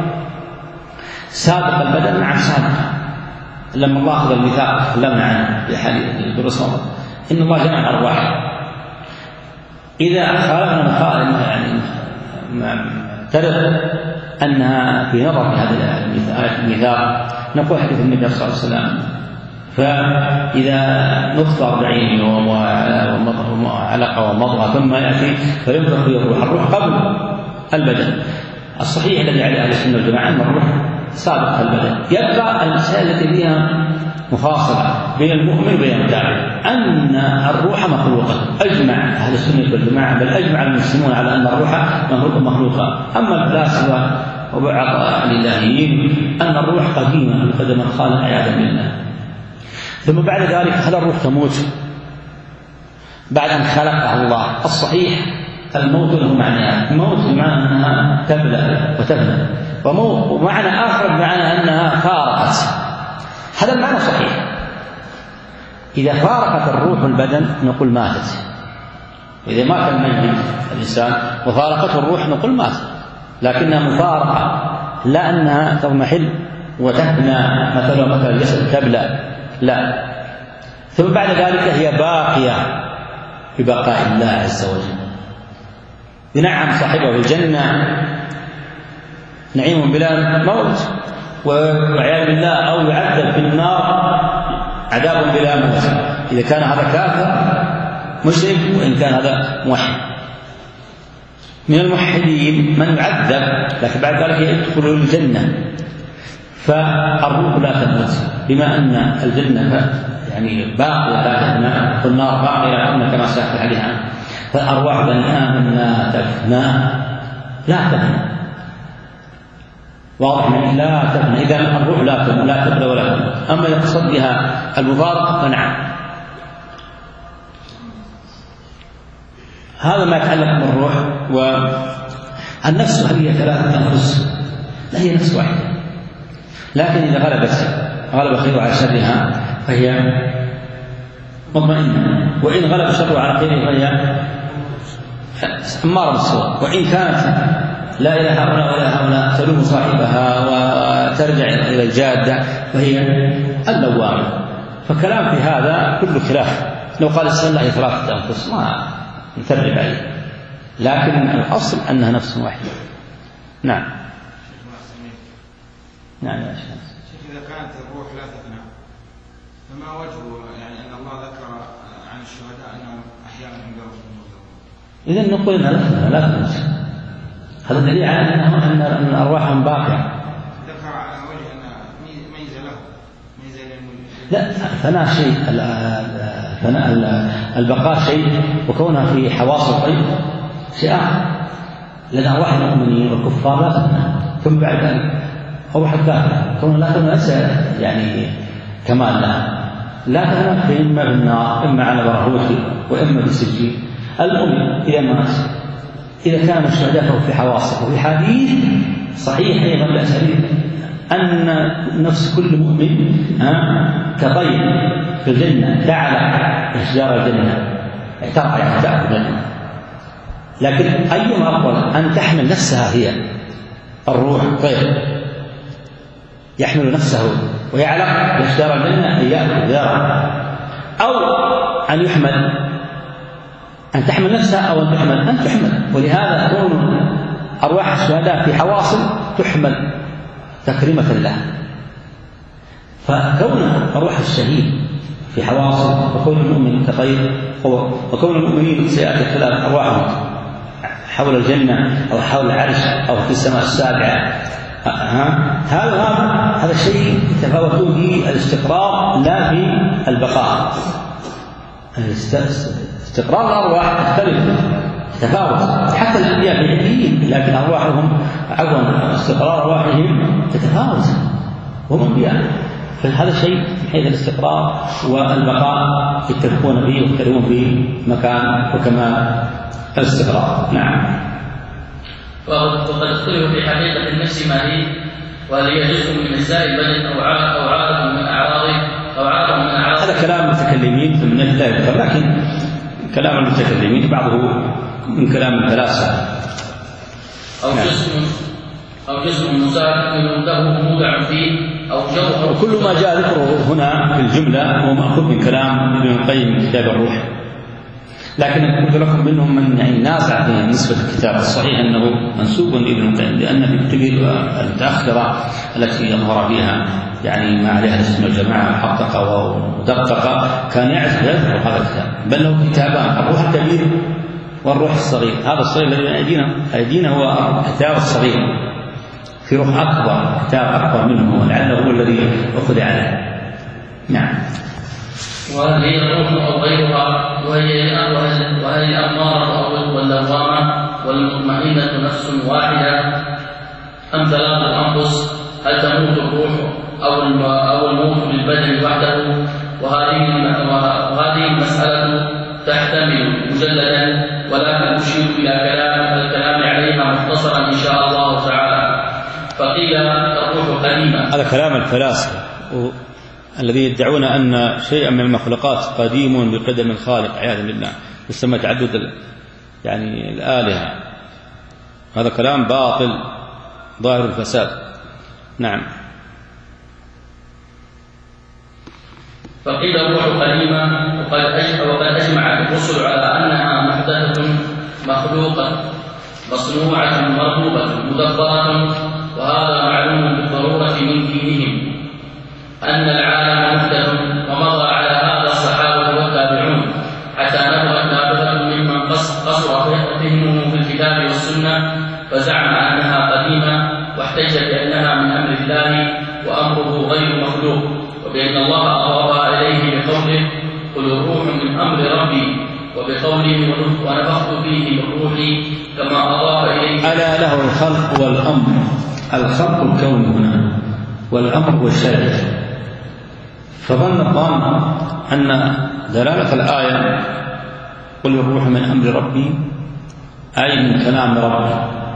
سابق البدن؟ نعم سابق. لما الله أخذ الميثاق تكلمنا عنه في حديث الرسول إن الله جمع الأرواح، إذا خالفنا مخالف يعني ترى أنها في نظر في هذا الميثاق نقول حديث النبي صلى الله عليه وسلم، فإذا نطفة أربعين يوم وعلقة ومضغة ثم يأتي فينفخ فيه الروح، الروح قبل البدن. الصحيح الذي عليه أهل السنة والجماعة أن الروح سابق البدن. يبقى المسائل التي فيها مفاصلة بين المؤمن وبين الكافر، أن الروح مخلوقة، أجمع أهل السنة والجماعة بل أجمع المسلمون على أن الروح مخلوقة. أما الفلاسفة وبعض الإلهيين أن الروح قديمة قدم الخالق عياذا بالله. ثم بعد ذلك هل الروح تموت بعد أن خلقها الله؟ الصحيح الموت له معنيان، موت بمعنى أنها تبلى وتفنى، ومعنى آخر بمعنى أنها فارقت. هذا المعنى صحيح. إذا فارقت الروح البدن نقول ماتت، وإذا مات الميت الإنسان وفارقته الروح نقول مات، لكنها مفارقة لا أنها تضمحل وتفنى مثلا مثل الجسد تبلى، لا. ثم بعد ذلك هي باقية ببقاء الله عز وجل. ينعم صاحبه في الجنة نعيم بلا موت، والعياذ بالله، أو يعذب في النار عذاب بلا موت إذا كان هذا كافر مشرك وإن كان هذا موحد. من الموحدين من يعذب لكن بعد ذلك يدخل الجنة، فالروح لا تموت، بما أن الجنة يعني باقية لا تفنى والنار باقية لا تفنى كما سيأتي الحديث عنه، فأرواح بني آدم لا تفنى لا تفنى واضح يعني لا تفنى. إذا الروح لا تفنى لا تفنى ولا تفنى. أما يقصد بها المفارقة فنعم. هذا ما يتعلق بالروح. والنفس هل هي ثلاثة أنفس؟ لا، هي نفس واحدة، لكن إذا غلبت غلب خير على شرها فهي مطمئنة، وإن غلب شر على خيره فهي أمارة بالسوء. وإن كانت لا إلى هؤلاء ولا هؤلاء تلوم صاحبها وترجع إلى الجادة فهي اللوامة. فكلام في هذا كله خلاف. لو قال السنة الله ثلاثة أنفس ما نترجع عليه، لكن الأصل أنها نفس واحدة. نعم نعم يا شيخ. إذا كانت الروح لا تفنى فما وجه يعني أن الله ذكر عن الشهداء أنهم أحيانا ينقلون الموتى؟ إذا نقول إنها لا تفنى لا تموت، هذا دليل على أنهم أن أرواحهم باقية. ذكر على وجه أن ميزة له ميزة للمؤمن. لا، فناء شيء، فناء البقاء شيء، وكونها في حواس القلب شيء آخر. لأن أرواح المؤمنين والكفار لا تفنى. ثم بعد ذلك أروح الكافر كونها لا تفنى ليس يعني كمال لها، لا تفنى إما بالنار إما على برهوت وإما بالسجين. المؤمن إذا مات إذا كان الشهداء فهو في حواسه. وفي حديث صحيح أيضا بأساليب أن نفس كل مؤمن كطير في الجنة تعلق أشجار الجنة، ترعى يعني تأكل الجنة. لكن أيما أفضل أن تحمل نفسها هي الروح طير يحمل نفسه ويعلق بأشجار الجنة أن يأكل ذرة، أو أن يحمل أن تحمل نفسها أو أن تحمل أن تحمل. ولهذا تكون أرواح الشهداء في حواصل تحمل تكريمة له. فكون أرواح الشهيد في حواصل وكون المؤمن كطير وكون المؤمنين سيأتي خلال أرواحهم حول الجنة أو حول العرش أو في السماء السابعة، هذا هذا الشيء يتفاوتون به الاستقرار لا في البقاء. استقرار الأرواح تختلف تتفاوت، حتى الأنبياء في عليين لكن أرواحهم عفوا استقرار أرواحهم تتفاوت وهم أنبياء. فهذا الشيء من حيث الاستقرار والبقاء يتفقون به ويختلفون في مكان وكمال الاستقرار. نعم. وقد اختلفوا في حقيقة النفس ما هي، وهل هي جزء من أجزاء البدن أو عارض من أعراضه أو عارض من أعراضه. هذا كلام المتكلمين من لا يذكر، لكن كلام المتكلمين بعضه من كلام الفلاسفة. أو جسم أو جسم مساعد له مودع فيه أو جوهر. وكل ما جاء ذكره هنا في الجملة هو مأخوذ من كلام ابن القيم من كتاب الروح، لكن قلت لكم منهم من يعني نازع في نسبة الكتاب. الصحيح أنه منسوب لابن القيم، لأن في الكتب المتأخرة التي أظهر فيها يعني ما عليها السنة والجماعة محققة ومدققة كان يعرف يذكر هذا الكتاب، بل له كتابان: الروح الكبير والروح الصغير. هذا الصغير الذي أيدينا أيدينا هو الكتاب الصغير، في روح أكبر كتاب أكبر منه ولعله هو الذي أخذ عليه. نعم. وهل هي الروح أو غيرها، وهي وهل الأمارة أو واللوامة والمطمئنة نفس واحدة أم ثلاثة أنفس؟ هل تموت الروح أو أو الموت للبدن وحده؟ وهذه وهذه المسألة تحتمل مجلدا، ولكن أشير إلى كلام الكلام عليها مختصرا إن شاء الله تعالى. فقيل الروح قديمة. هذا كلام الفلاسفة الذي يدعون أن شيئا من المخلوقات قديم بقدم الخالق عياذا بالله، يسمى تعدد يعني الآلهة. هذا كلام باطل ظاهر الفساد. نعم. فقيل الروح قديمة، وقد أجمعت الرسل على أنها محدثة مخلوقة مصنوعة مرغوبة مدبرة، وهذا معلوم بالضرورة من دينهم أن العالم محدث، ومضى على هذا الصحابة والتابعون حتى نبغت نابغة ممن قصر فهمه في الكتاب والسنة فزعم أنها قديمة، واحتج بأنها من أمر الله وأمره غير مخلوق، وبأن الله أضاف إليه بقوله قل الروح من أمر ربي، وبقوله ونفخت فيه من روحي كما أضاف إليه. ألا له الخلق والأمر، الخلق الكون هنا والأمر هو الشرع. فظن الظان أن دلالة الآية قل الروح من أمر ربي أي من كلام ربي،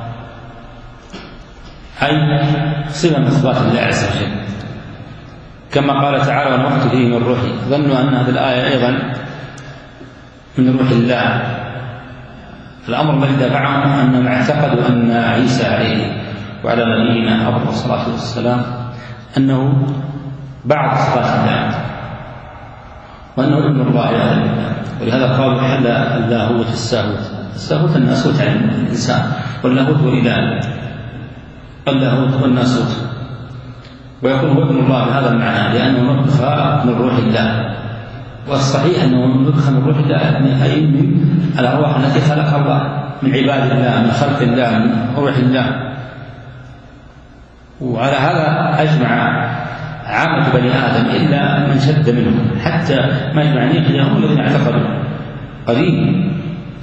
أي صفة من إثبات الله عز وجل، كما قال تعالى ونفخت فيه من روحي. ظنوا أن هذه الآية أيضا من روح الله. الأمر الذي دفعهم أنهم اعتقدوا أن عيسى عليه وعلى نبينا أفضل الصلاة والسلام أنه بعض صفات الله وأنه ابن الله عز وجل، ولهذا قالوا حل اللاهوت الساهوت. الساهوت الناسوت عن الإنسان، واللاهوت هو الإله، اللاهوت هو الناسوت، ويكون هو ابن الله بهذا المعنى لأنه نطخ من روح الله. والصحيح أنه نطخ من روح الله أي من الأرواح التي خلق الله من عباد الله، من خلق الله، من روح الله. وعلى هذا أجمع عامة بني آدم إلا من شد منهم، حتى ما يجمعني هم الذين اعتقدوا قديم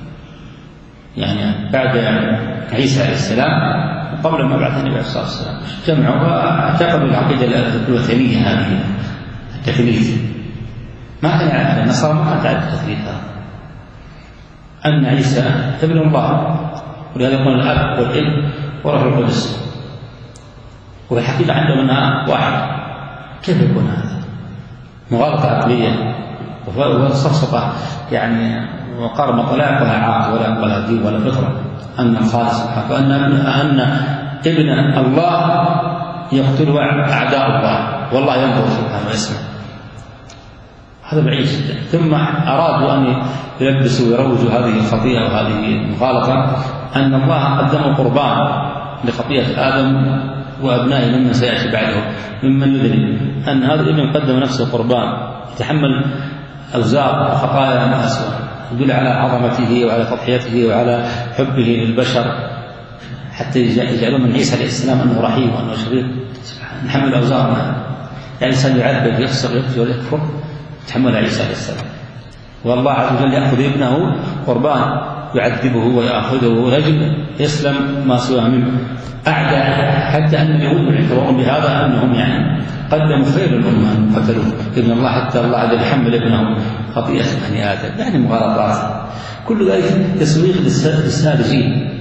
يعني بعد عيسى عليه السلام وقبل ما بعث النبي عليه الصلاة والسلام جمعوا واعتقدوا العقيدة الوثنية هذه التثليث. ما كان يعرف النصارى، ما كانت تعرف التثليث هذا أن عيسى ابن الله، ولهذا يقول الأب والابن وروح القدس، والحقيقة عندهم أنها واحد. كيف يكون هذا؟ مغالطة عقلية وصفصفة يعني، وقال ما طلع ولا عاقل ولا ولا دين ولا فطرة. أن الخالص أن أن ابن الله يقتل أعداء الله والله ينظر سبحانه ويسمع، هذا بعيد جدا. ثم أرادوا أن يلبسوا ويروجوا هذه الخطيئة وهذه المغالطة أن الله قدم قربان لخطيئة آدم وأبنائه ممن سيأتي بعده ممن يدري أن هذا الابن قدم نفسه قربان يتحمل أوزار وخطايا ما أسوأ، يدل على عظمته وعلى تضحيته وعلى حبه للبشر، حتى يجعلون من عيسى عليه السلام أنه رحيم وأنه شريف. نحمل أوزارنا يعني الإنسان يعذب يفسق يكفر ويكفر يتحمل عيسى عليه السلام، والله عز وجل يأخذ ابنه قربان يعذبه ويأخذه رجل يسلم ما سواه منه أعداء، حتى أن اليهود يعتبرون بهذا أنهم يعني قدموا خير الأمة أن قتلوا ابن الله، حتى الله عز وجل يحمل ابنه خطيئة بني آدم، يعني مغالطات. كل ذلك تسويق للساذجين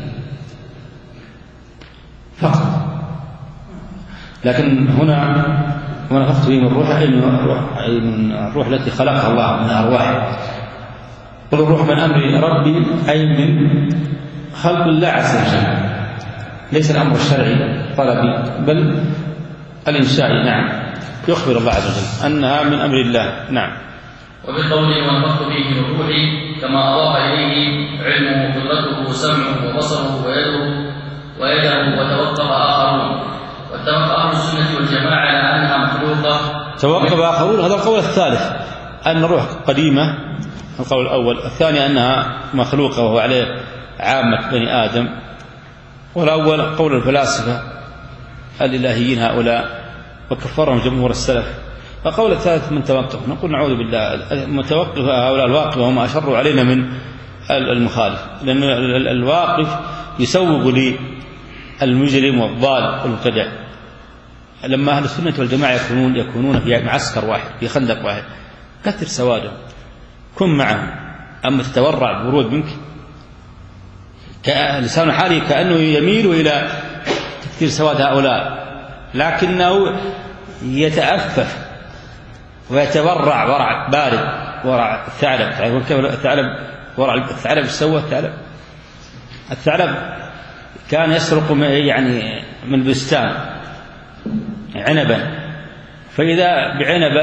فقط. لكن هنا ونفخت فيه من الروح أي من الروح التي خلقها الله من الأرواح. قل الروح من أمر ربي أي من خلق الله عز وجل، ليس الأمر الشرعي طلبي بل الإنشائي. نعم، يخبر الله عز وجل أنها من أمر الله. نعم. وبقوله ونفخت فيه من روحي كما أضاف إليه علمه قدرته سمعه وبصره ويده ويده وتوقف آخرون، واتفق أهل السنة والجماعة على أنها مخلوقة. توقف آخرون، هذا القول الثالث أن الروح قديمة، القول الأول. الثاني أنها مخلوقة وهو عليه عامة بني آدم. والأول قول الفلاسفة الإلهيين هؤلاء وكفرهم جمهور السلف. فقول الثالث من توقف، نقول نعوذ بالله، متوقف هؤلاء الواقف وهم أشروا علينا من المخالف، لأن الواقف يسوق للمجرم والضال والمبتدع. لما أهل السنة والجماعة يكونون يكونون في معسكر واحد في خندق واحد كثر سوادهم، كن معهم. أما تتورع برود منك لسان حالي كأنه يميل إلى تكثير سواد هؤلاء، لكنه يتأفف ويتورع ورع بارد، ورع الثعلب. تعرفون كيف الثعلب ورع الثعلب السوى الثعلب الثعلب كان يسرق يعني من بستان عنبا، فإذا بعنبة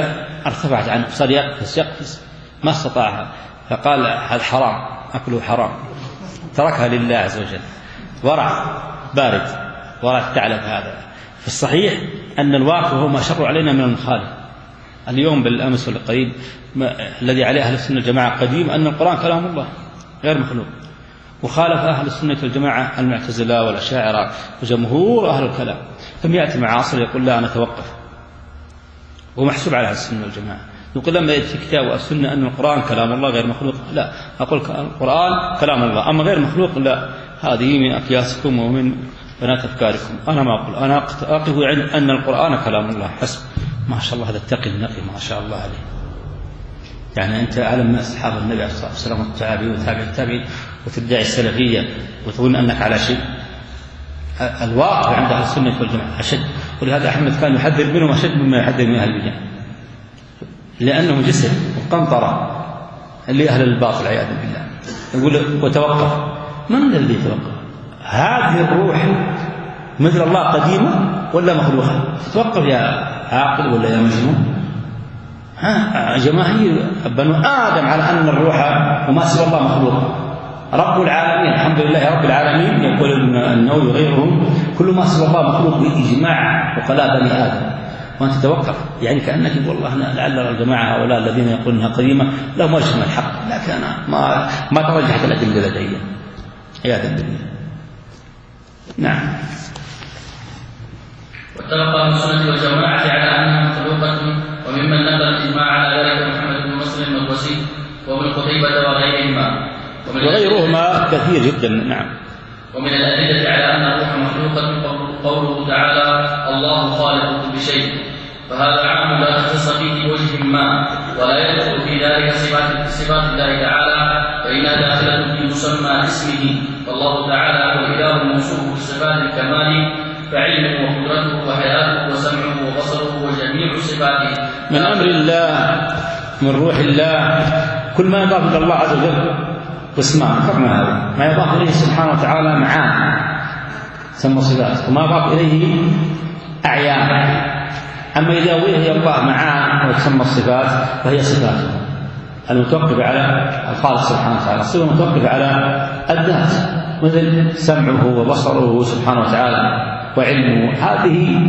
ارتفعت عنه، صار يقفز يقفز ما استطاعها، فقال هذا حرام أكله حرام، تركها لله عز وجل. ورع بارد، ورع الثعلب هذا. في الصحيح أن الواقع هو ما شر علينا من المخالف. اليوم بالأمس والقريب الذي عليه أهل السنة الجماعة قديم أن القرآن كلام الله غير مخلوق، وخالف أهل السنة الجماعة المعتزلة والأشاعرة وجمهور أهل الكلام. ثم يأتي معاصر يقول لا أنا أتوقف، ومحسوب على أهل السنة والجماعة. يقول لما يأتي في كتاب والسنة أن القرآن كلام الله غير مخلوق، لا أقول القرآن كلام الله أما غير مخلوق لا، هذه من أكياسكم ومن بنات أفكاركم. أنا ما أقول، أنا أقف عند أن القرآن كلام الله حسب. ما شاء الله هذا التقي النقي ما شاء الله عليه. يعني أنت أعلم من أصحاب النبي عليه الصلاة والسلام والتابعين وتابع التابعين وتدعي السلفية وتظن أنك على شيء. الواقع عند أهل السنة والجماعة أشد، ولهذا أحمد كان يحذر منهم أشد مما يحذر من أهل البدع، لأنه جسد وقنطرة لأهل الباطل عياذا بالله. يقول وتوقف، من الذي يتوقف؟ هذه الروح مثل الله قديمة ولا مخلوقة؟ توقف يا عاقل ولا يا مجنون؟ ها جماهير بنو آدم على أن الروح وما سوى الله مخلوق. رب العالمين الحمد لله رب العالمين يقول النووي وغيرهم كل ما سوى الله مخلوق بإجماع عقلاء بني آدم. وأنت تتوقف يعني كأنك والله لعل الجماعة هؤلاء الذين يقولون انها قديمة لهم وجه من الحق، لكن أنا ما ما ترجحت الأدلة لدي عياذا بالله. نعم. واتفق اهل السنه والجماعه على انها مخلوقه، وممن نقل الاجماع على ذلك محمد بن مسلم والوسيط وابن قتيبة وغيرهما وغيرهما كثير جدا. نعم. ومن الأدلة على أن الروح مخلوقة قوله تعالى الله خالق كل شيء، فهذا عام لا تخص فيه بوجه ما، ولا يدخل في ذلك صفات صفات الله تعالى، فإنها داخلة في مسمى اسمه. فالله تعالى هو الإله الموصوف بصفات الكمال، فعلمه وقدرته وحياته وسمعه وبصره وجميع صفاته من أمر الله من روح الله. كل ما يضاف إلى الله عز وجل قسمان، فقنا هذا ما يضاف إليه سبحانه وتعالى معان سمى صفات، وما يضاف إليه أعيان. أما إذا وجه الله معان وتسمى الصفات فهي صفاته المتوقفة على الخالق سبحانه وتعالى، صفة متوقفة على الذات، مثل سمعه وبصره سبحانه وتعالى وعلمه. هذه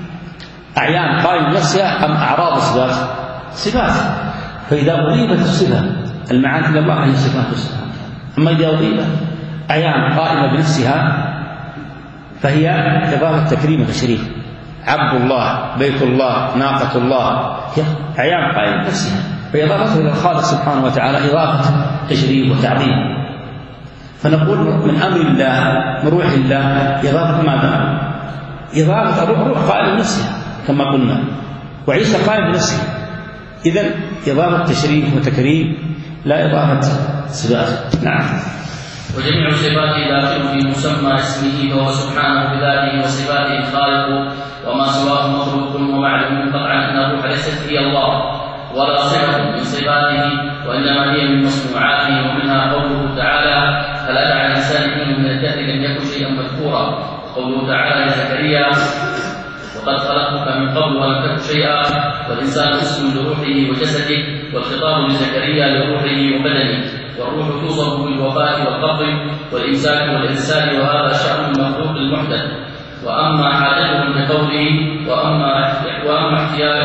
أعيان قائمة بنفسها أم أعراض الصفات؟ صفات. فإذا أضيفت الصفة المعاني إلى الله هي صفات سبحانه. أما إذا أضيفت أعيان قائمة بنفسها فهي إضافة تكريم وتشريف. عبد الله، بيت الله، ناقة الله، هي أعيان قائمة بنفسها، فإضافته إلى الخالق سبحانه وتعالى إضافة تشريف وتعظيم. فنقول من أمر الله من روح الله إضافة ماذا؟ إضافة الروح، روح قائمة بنفسها كما قلنا، وعيسى قائم بنفسه. إذن إضافة تشريف وتكريم لا إضافة صفات. نعم. وجميع صفاته داخل في مسمى اسمه، فهو سبحانه بذاته وصفاته الخالق، وما سواه مخلوق. ومعلوم قطعا أن الروح ليست هي الله ولا صفة من صفاته، وإنما هي من مصنوعاته. ومنها قوله تعالى هل أتى على الإنسان حين من الدهر لم يكن شيئا مذكورا، وقوله تعالى لزكريا وقد خلقتك من قبل ولم تكن شيئا، والإنسان اسم لروحه وجسده، والخطاب لزكريا لروحه وبدنه. والروح توصف بالوفاة والقبض والإمساك والإرسال، وهذا شأن المخلوق المحدث. وأما حاجتهم بقوله وأما وأما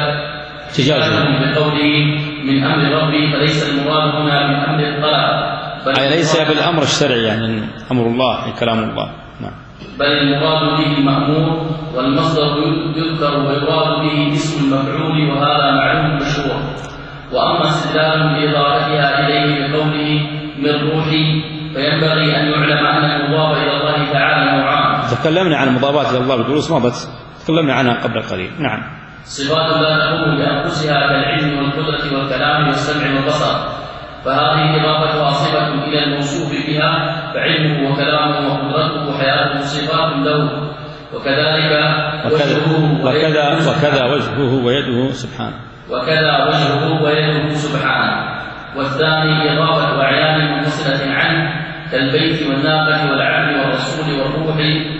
احتياجهم بقوله من أمر ربي، فليس المراد هنا من أمر الطلب، أي ليس بالأمر الشرعي يعني أمر الله كلام الله. نعم. بل المراد به المأمور، والمصدر يذكر ويراد به اسم المفعول، وهذا معلوم مشهور. وأما استدلال بإضافتها إليه بقوله من روحي، فينبغي أن يعلم أن المضاف إلى الله تعالى نوعان. تكلمنا عن المضافات إلى الله بالدروس مضت، تكلمنا عنها قبل قليل. نعم. صفات لا تقوم بأنفسها كالعلم والقدرة والكلام والسمع والبصر، فهذه إضافتها صفة إلى الموصوف بها، فعلمه وكلامه وقدرته وحياته صفات له. وكذلك وجهه وكذا وكذا وجهه ويده سبحانه وكذا وجهه ويده سبحانه. والثاني إضافة أعيان منفصلة عنه كالبيت والناقة والعبد والرسول والروح،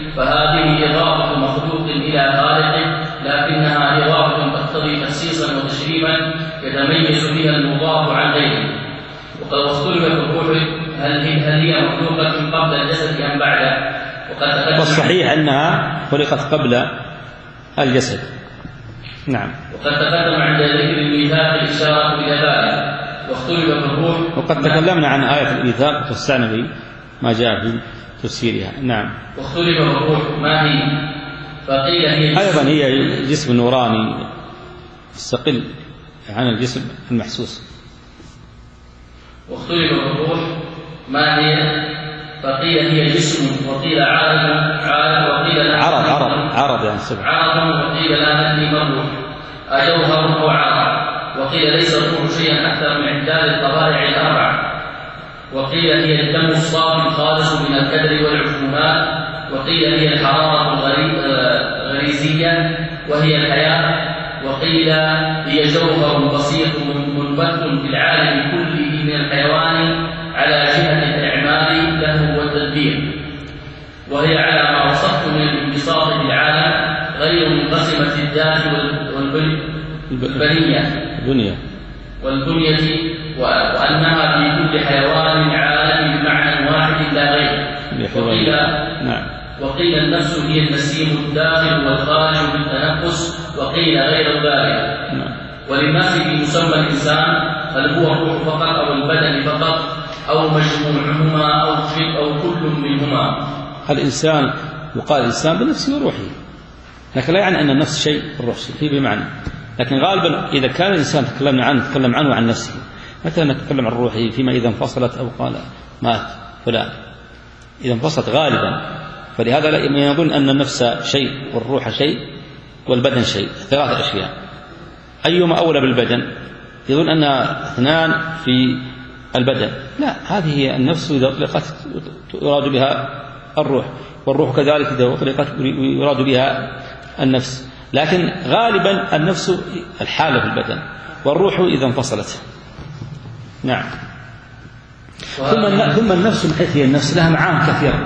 فهذه إضافة مخلوق إلى خالقه، لكنها إضافة تقتضي تخصيصا وتشريفا ويتميز فيها المضاف عن غيره. وقد اختلف في الروح هل هي هل هي مخلوقة قبل الجسد أم بعده؟ وقد والصحيح أنها خلقت قبل الجسد. نعم. وقد تقدم عند ذكر الميثاق الإشارة إلى ذلك. واختلف في الروح. وقد تكلمنا عن آية الميثاق وفسرنا به ما جاء في تفسيرها. نعم. واختلف في الروح ما هي؟ فقيل هي جسم أيضا هي جسم نوراني يستقل عن الجسم المحسوس. واختلف في الروح ما هي؟ فقيل هي جسم وقيل عالم عالم وقيل لا عرض عرض عرض يعني سبع عرض وقيل لا ندري ما الروح أجوهر أو عرض. وقيل ليس الروح شيئا أكثر من عداد الطبائع الأربعة. وقيل هي الدم الصافي الخالص من الكدر والعفونات. وقيل هي الحرارة الغريزية وهي الحياة. وقيل هي جوهر بسيط منبث في العالم كله من الحيوان على جهة الإعمال له والتدبير، وهي على ما وصفت من الانبساط في العالم غير منقسمة الذات والبنية والبنية وأنها في كل حيوان عالم بمعنى واحد لا غير. وقيل نعم. وقيل النفس هي النسيم الداخل والخارج بالتنفس. وقيل غير ذلك. نعم. وللناس في مسمى الإنسان هل هو الروح فقط أو البدن فقط أو مجموعهما أو أو كل منهما. الإنسان يقال الإنسان بنفسه وروحه، لكن لا يعني أن النفس شيء والروح شيء، هي بمعنى. لكن غالبا إذا كان الإنسان تكلمنا عنه تكلم عنه عن نفسه، متى نتكلم عن روحه؟ فيما إذا انفصلت أو قال مات فلان، إذا انفصلت غالبا. فلهذا لا يظن أن النفس شيء والروح شيء والبدن شيء، ثلاثة أشياء. أيهما أولى بالبدن؟ يظن أن اثنان في البدن. لا، هذه هي النفس إذا أطلقت يراد بها الروح، والروح كذلك إذا أطلقت يراد بها النفس. لكن غالبا النفس الحالة في البدن، والروح إذا انفصلت. نعم. ثم ثم النفس من حيث هي النفس لها معاني كثيرة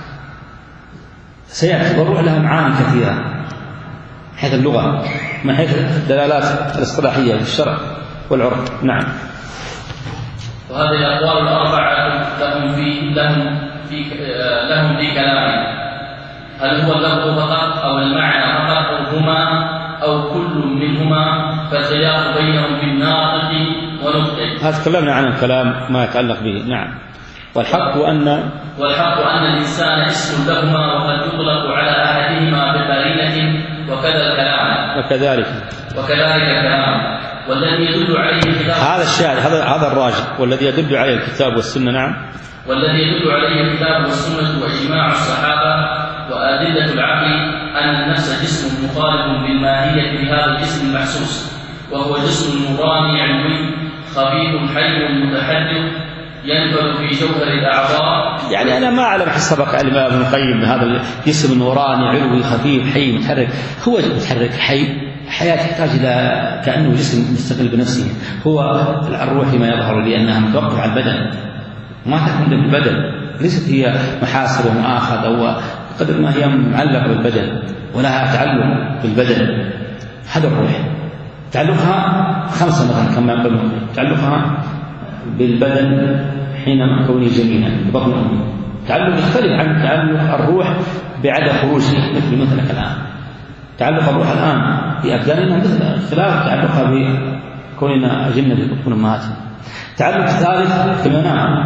سيأتي، والروح لها معاني كثيرة من حيث اللغة، من حيث الدلالات الاصطلاحية في الشرع والعرف. نعم. وهذه الأقوال الأربعة لهم في لهم في لهم في كلام، هل هو اللفظ فقط أو المعنى فقط أو هما أو كل منهما، فالخلاف بينهم في الناطق ونطقه. هذا تكلمنا عن الكلام ما يتعلق به. نعم. والحق أن والحق أن الإنسان اسم لهما وقد يطلق على أحدهما بقرينة، وكذا الكلام وكذلك وكذلك الكلام والذي يدل عليه الكتاب. هذا الشاهد، هذا هذا الراجح، والذي يدل عليه الكتاب والسنة. نعم. والذي يدل عليه الكتاب والسنة وإجماع الصحابة وأدلة العقل أن النفس جسم مخالف بالماهية لهذا الجسم المحسوس، وهو جسم نوراني علوي خفيف حي متحرك ينفذ في جوهر الأعضاء. يعني أنا ما أعلم حسبك الإمام ابن القيم هذا الجسم النوراني علوي خفيف حي متحرك. هو متحرك حي، حياة تحتاج إلى كأنه جسم مستقل بنفسه. هو الروح ما يظهر لأنها متوقفة على البدن، ما تكون بالبدن، ليست هي محاسب ومؤاخذ أو قدر ما هي معلقة بالبدن ولها تعلق بالبدن. هذا الروح تعلقها خمسة مثلا كما يقول، تعلقها بالبدن حين كونه جنينا بطن أمه، تعلق يختلف عن تعلق الروح بعد خروجه، مثل مثلك الآن. تعلق الروح الآن بأبداننا مثل خلاف تعلقها بكوننا أجنة في بطن أمهاتنا. تعلق ثالث في المنام،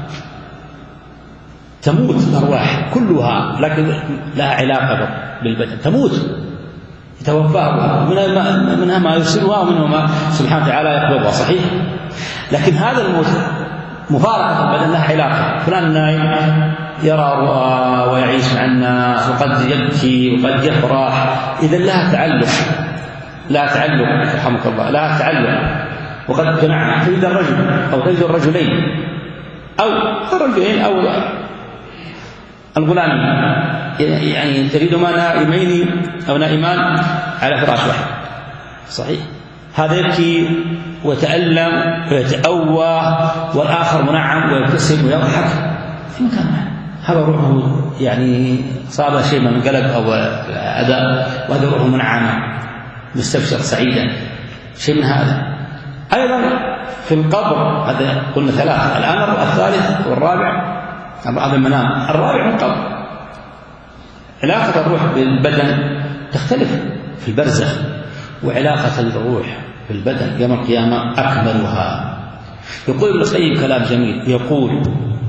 تموت الأرواح كلها لكن لها علاقة بالبدن، تموت يتوفاها، منها ما يرسلها ومنها ما سبحانه وتعالى يقبضها، صحيح. لكن هذا الموت مفارقة البدن لها علاقة. فلان نايم يرى رؤى ويعيش مع الناس وقد يبكي وقد يفرح، إذا لها تعلق، لها تعلق رحمك الله، لها تعلق. وقد جمعنا تجد الرجل أو تجد الرجلين أو الرجلين أو الغلام، يعني تجدهما نائمين أو نائمان على فراش واحد، صحيح. هذا يبكي ويتألم ويتأوى، والآخر منعم ويبتسم ويضحك في مكان واحد. هذا روحه يعني صاب شيء من قلق أو أداء، وهذا روحه منعمة مستبشر سعيدا، شيء من هذا. أيضا في القبر، هذا قلنا ثلاثة، الآن الثالث والرابع هذا المنام، الرابع القبر. علاقة الروح بالبدن تختلف في البرزخ، وعلاقة الروح بالبدن يوم القيامة أكملها. يقول ابن القيم كلام جميل، يقول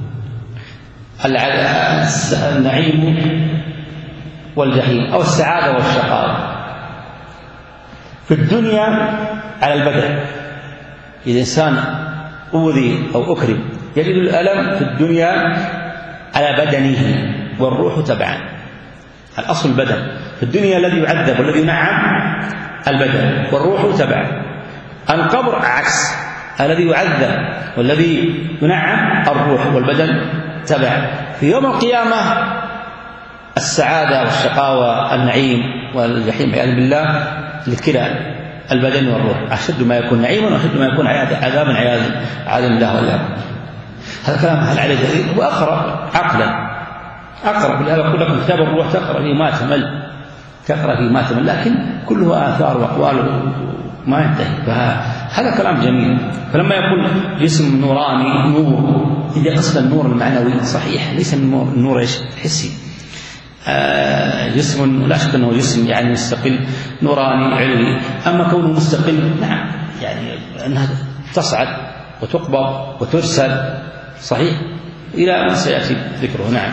النعيم والجحيم أو السعادة والشقاء في الدنيا على البدن، إذا إنسان أوذي أو أكرم يجد الألم في الدنيا على بدنه والروح تبعا. الأصل البدن في الدنيا، الذي يعذب والذي ينعم البدن والروح تبعا. القبر عكس، الذي يعذب والذي ينعم الروح والبدن تبعا. في يوم القيامة السعادة والشقاوة، النعيم والجحيم عياذا بالله لكلا البدن والروح، أشد ما يكون نعيما وأشد ما يكون عذابا عياذا بالله والعياذ. هذا كلام هل عليه دليل؟ وأقرب عقلا، أقرب. لهذا أقول لكم كتاب الروح تقرأ فيه ما تمل، تقرأ فيه ما تمل، لكن كله آثار وأقوال ما ينتهي. فهذا كلام جميل. فلما يقول جسم نوراني، نور إذا قصد النور المعنوي صحيح، ليس النور الحسي. آه جسم لا شك أنه جسم يعني مستقل نوراني علوي. أما كونه مستقل نعم، يعني أنها تصعد وتقبض وترسل صحيح إلى ما سيأتي ذكره. نعم.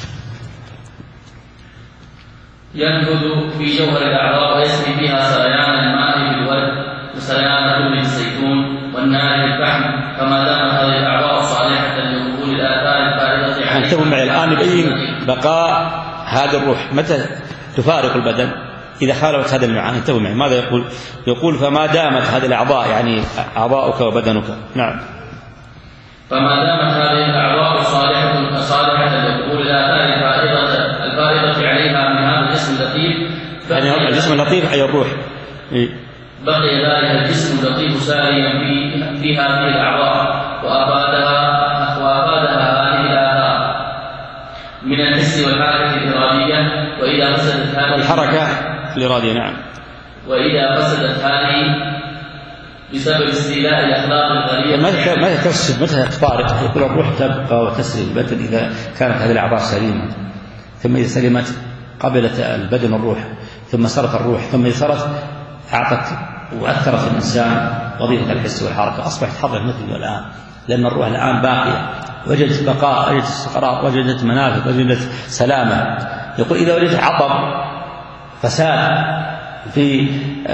ينفذ في جوهر الأعضاء ويسري فيها سريان الماء بالورد وسريان كل الزيتون والنار بالفحم، فما دامت هذه الأعضاء صالحة لوصول الآثار الفارغة. انتبهوا معي الآن يبين بقاء هذا الروح متى تفارق البدن إذا خالفت هذا المعنى. انتبهوا معي ماذا يقول؟ يقول فما دامت هذه الأعضاء يعني أعضاؤك وبدنك. نعم. فما دامت هذه الأعضاء صالحة صالحة لوصول الآثار الفارغة الفارغة عليها من هذا الجسم اللطيف، يعني الجسم اللطيف أي الروح. إيه؟ بقي ذلك الجسم اللطيف ساريا في في هذه الأعضاء وأفادها وأفادها هذه الآثار من الحس والحركة الإرادية. وإذا فسدت هذه الحركة الإرادية نعم، وإذا فسدت هذه بسبب استيلاء الأخلاق الغريبة. متى متى تفسد؟ متى تفارق؟ يقول الروح تبقى وتسري البدن إذا كانت هذه الأعضاء سليمة، ثم إذا سلمت قبلت البدن الروح، ثم صارت الروح، ثم إذا صارت أعطت وأثرت في الإنسان وظيفة الحس والحركة، أصبحت حرة مثل الآن، لأن الروح الآن باقية، وجدت بقاء، وجدت استقرار، وجدت منافذ، وجدت سلامة. يقول إذا وجدت عطب فساد في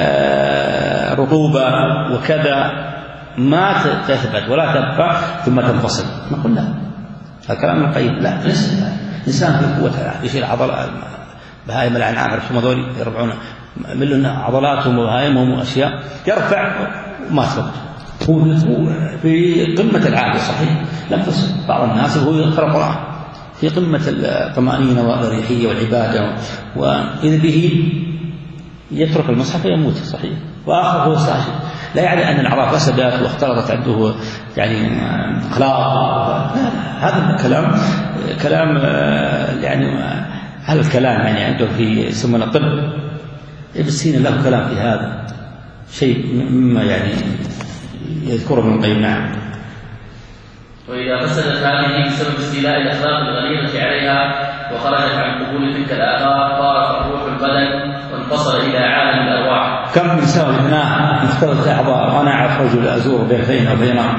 رطوبة وكذا ما تثبت ولا تبقى ثم تنفصل. نقول لا، الكلام القيم لا، الإنسان في قوة يشيل عضلات بهايم الأنعام، عرفتم هذول يرفعون من عضلاتهم وبهايمهم وأشياء، يرفع وما تثبت، هو في قمة العافية صحيح، لا تصل. بعض الناس هو يقرأ القرآن في قمة الطمأنينة والريحية والعبادة، وإذا به يترك المصحف يموت صحيح، وآخر هو ساجد، لا يعني أن الأعضاء فسدت واختلطت عنده يعني أخلاق. هذا الكلام كلام يعني هذا الكلام يعني عنده في يسمونه الطب. ابن سينا له كلام في هذا شيء مما يعني يذكره ابن القيم. نعم. وإذا فسدت هذه بسبب استيلاء الأخلاق الغليظة عليها وخرجت عن قبول تلك الآثار، فارق الروح البدن وانفصل إلى عالم الأرواح. كم من سنة ابناه مختلط الأعضاء، وأنا أعرف رجل أزور بيتين أو بينهم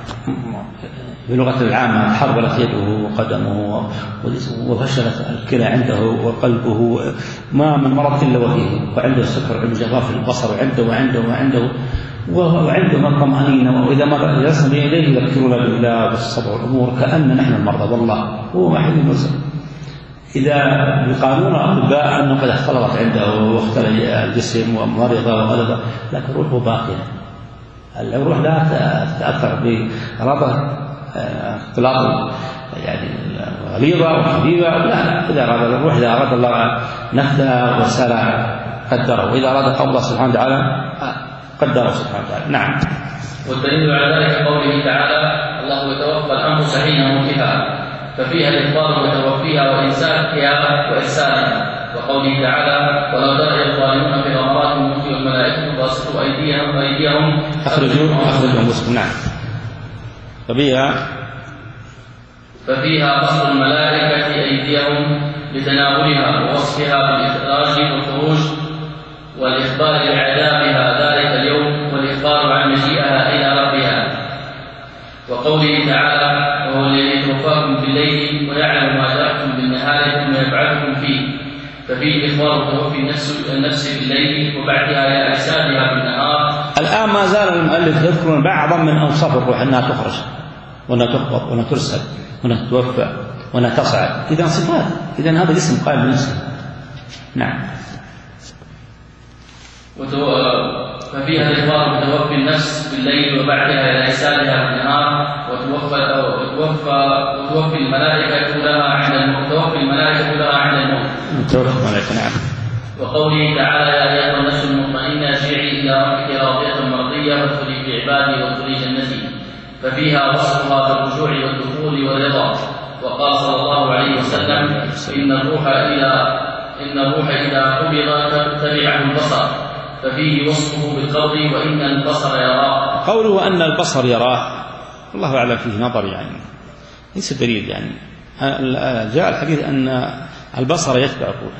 بلغة العامة تحررت يده وقدمه وفشلت الكلى عنده وقلبه، ما من مرض إلا وفيه، وعنده السكر وعنده جفاف البصر وعنده وعنده وعنده وعنده ما طمأنينة، وإذا ما يصل إليه يذكرنا بالله والصبر والأمور كأن نحن المرضى، والله هو ما حد ينزل. إذا بقانون الأطباء أنه قد اختلطت عنده واختل الجسم ومرض وغلظ، لكن روحه باقية. الروح لا تتأثر برضا اختلاط يعني غليظة وخفيفة، لا. إذا أراد الروح، إذا أراد الله نفذها وسلام قدره، وإذا أراد قبضه سبحانه وتعالى قدره سبحانه وتعالى. نعم. والدليل على ذلك قوله تعالى: الله يتوفى الأنفس حين موتها، ففيها الإخبار بتوفيها وإمساكها وإرسالها. وقوله تعالى: ولو ترى الظالمون في غمرات الموت والملائكة باسطوا أيديهم أيديهم أخرجوا أخرجوا أنفسكم. نعم. ففيها ففيها قصد الملائكة أيديهم لتناولها ووصفها بالإخراج والخروج والإخبار بعذابها ذلك اليوم والإخبار عن مجيئها إلى ربها. وقوله تعالى وهو الذي يتوفاكم بالليل ويعلم ما جرحتم بالنهار ثم يبعثكم فيه، ففيه إخبار توفي النفس النفس بالليل وبعدها إلى أجسادها بالنهار. الآن ما زال المؤلف يذكر بعضا من أوصاف الروح أنها تخرج وأنها تقبض وأنها ترسل وأنها تتوفى وأنها تصعد. إذا صفات، إذا هذا الاسم قائم بنفسه. نعم. ففيها الإخبار بتوفي النفس بالليل وبعدها إلى أجسادها بالنهار. وتوفى وتوفى وتوفي الملائكة لها عند الموت. توفي الملائكة لها عند الموت. توفي الملائكة. نعم. وقوله تعالى يا أيها النفس المطمئنة ارجعي إلى ربك راضية مرضية فادخلي في عبادي وادخلي جنتي، ففيها وصفها بالرجوع والدخول والرضا. وقال صلى الله عليه وسلم إن الروح إذا إن الروح إذا قبض تبعه البصر، ففيه وصفه بالقول وإن البصر يراه. قوله أن البصر يراه الله أعلم فيه نظر، يعني ليس دليل. يعني جاء الحديث أن البصر يتبع الروح.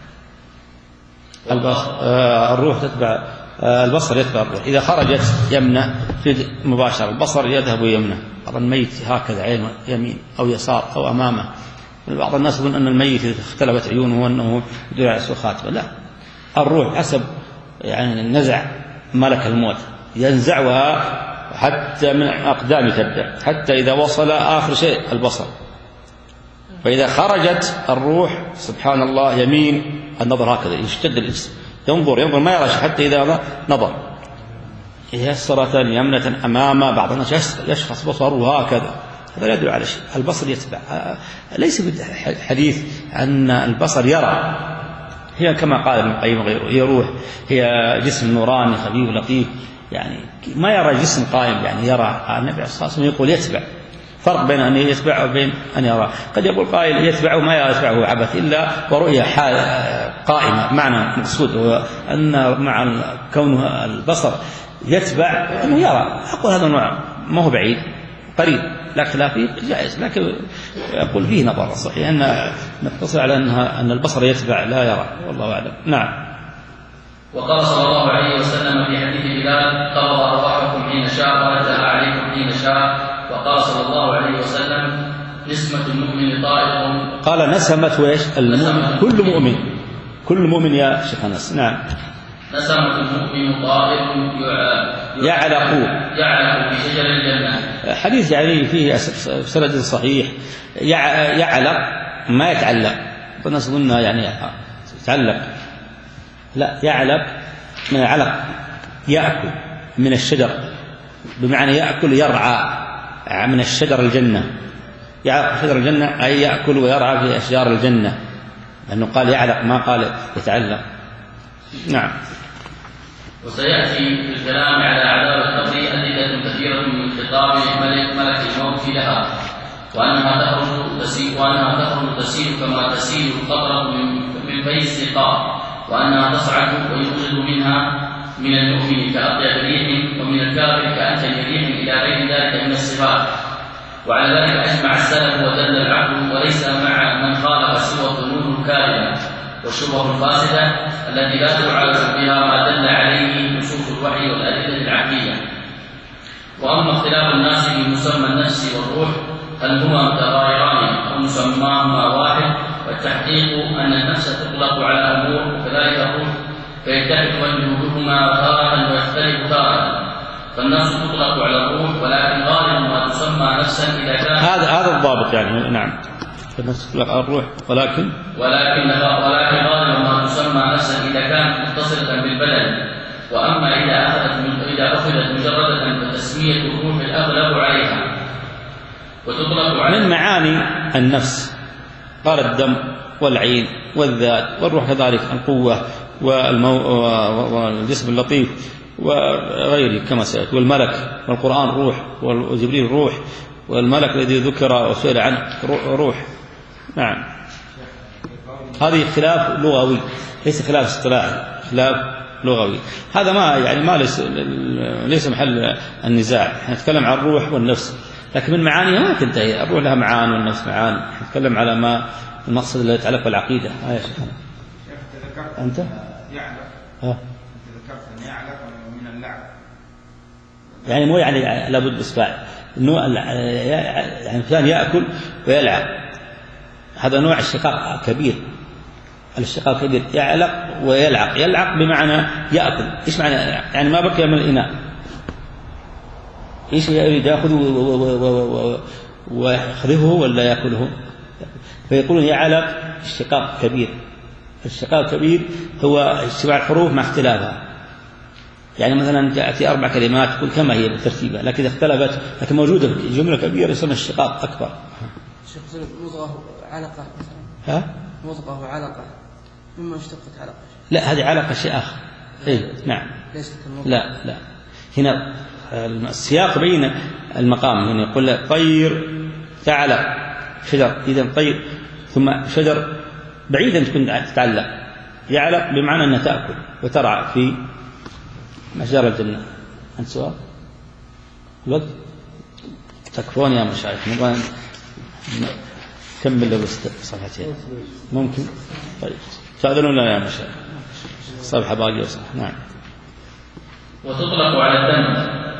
البصر الروح تتبع البصر يتبع الروح. إذا خرجت يمنة مباشرة البصر يذهب يمنة. بعض الميت هكذا عين يمين أو يسار أو أمامه. بعض الناس يقول أن الميت إذا اختلفت عيونه وأنه يدل على سوء خاتمة. لا، الروح حسب يعني نزع ملك الموت ينزعها حتى من أقدام تبدأ حتى إذا وصل آخر شيء البصر. فإذا خرجت الروح سبحان الله يمين النظر هكذا يشتد الإنسان ينظر ينظر ما يرى حتى إذا نظر يسرة يمنة أمامه. بعض الناس يشخص بصره هكذا، هذا لا يدل على شيء. البصر يتبع، ليس بالحديث أن البصر يرى. هي كما قال ابن القيم وغيره هي روح، هي جسم نوراني خفيف لطيف، يعني ما يرى جسم قائم، يعني يرى. النبي صلى الله عليه وسلم يقول يتبع. فرق بين أن يتبع وبين أن يرى. قد يقول قائل يتبعه ما يتبعه عبث إلا ورؤية قائمة. معنى مقصود هو أن مع كونه البصر يتبع أنه يرى. أقول هذا نوع ما هو بعيد قريب لا خلاف فيه جائز، لكن يقول فيه نظر صحيح أن نقتصر على أنها أن البصر يتبع لا يرى، والله أعلم. نعم. وقال صلى الله عليه وسلم في حديث بلال قبض أرواحكم حين شاء ورجع عليكم حين شاء. وقال صلى الله عليه وسلم نسمة المؤمن طائر. قال نسمة وإيش المؤمن كل مؤمن كل مؤمن يا شيخ أنس. نعم. نسمة المؤمن طائر يعلق يعلق في شجر الجنة. حديث يعني فيه سند صحيح. يعلق ما يتعلق، الناس قلنا يعني يتعلق، لا يعلق من العلق يأكل من الشجر، بمعنى يأكل يرعى من الشجر الجنة. يعلق شجر الجنة أي يأكل ويرعى في أشجار الجنة، لأنه قال يعلق ما قال يتعلق. نعم. وسيأتي في الكلام على عذاب القبر أدلة كثيرة من خطاب ملك ملك الموت لها، وأنها تخرج تسيل وأنها تخرج تسيل كما تسيل القطرة من في السقاء، وأنها تصعد ويخرج منها من المؤمن كأطيب ريح ومن الكافر كأنتن ريح إلى غير ذلك من الصفات. وعلى ذلك أجمع السلف ودل العقل، وليس مع من خالف سوى الظنون الكاذبة والشبه الفاسدة التي لا تعالج بها ما دل عليه نصوص الوحي والأدلة العقلية. وأما اختلاف الناس في مسمى النفس والروح هل هما متغايران أو مسماهما واحد، والتحقيق أن النفس تطلق على أمور وكذلك الروح فيتفق وجودهما تارة ويختلف تارة. فالنفس تطلق على الروح ولكن غالب ما تسمى نفسا إذا كان هذا هذا الضابط يعني. نعم. فالنفس تطلق على الروح ولكن ولكن ولكن غالب ما تسمى نفسا إذا كانت متصلة بالبدن. وأما إذا أخذت إذا أخذت مجردة فتسمية الروح الأغلب عليها وتطلق على من معاني النفس قال الدم والعين والذات والروح كذلك القوة والمو... والجسم اللطيف وغيره كما سيأتي، والملك والقرآن روح وجبريل روح والملك الذي ذكر وسئل عنه روح. نعم. هذه خلاف لغوي ليس خلاف اصطلاحي، خلاف لغوي. هذا ما يعني ما ليس ليس محل النزاع. احنا نتكلم عن الروح والنفس، لكن من معانيها ما تنتهي. الروح لها معان والنفس معان. نتكلم على ما المقصد الذي يتعلق بالعقيدة. آه يا شيخ أنت يعلق ها أنت ذكرت أن يعلق من اللعب، يعني مو يعني لابد إصبع نوع يعني الإنسان يأكل ويلعب، هذا نوع اشتقاق كبير. الاشتقاق كبير، يعلق ويلعق. يلعق بمعنى يأكل. إيش معنى يعني ما بقي من الإناء؟ إيش يريد يأخذه ويأخذه ولا يأكله؟ فيقولون يعلق اشتقاق كبير. الاشتقاق كبير هو اجتماع الحروف مع اختلافها. يعني مثلا تأتي أربع كلمات تقول كما هي بترتيبها، لكن إذا اختلفت لكن موجودة جملة كبيرة يسمى اشتقاق أكبر. شيخ مضغة علقة مثلا. ها؟ مضغة علقة مما اشتقت علقة. لا هذه علقة شيء آخر. إيه نعم. ليست المضغة. لا لا هنا السياق بين المقام. هنا يقول طير تعلق شجر، إذا طير ثم شجر بعيدا تكون تتعلق. يعلق بمعنى أنها تأكل وترعى في مشجر الجنة. أنت سؤال؟ الوقت تكفون يا مشايخ، نبغى نكمل لو صفحتين ممكن؟ طيب تأذنون لنا يا مشايخ، صفحة باقية وصفحة. نعم. وتطلق على الدم،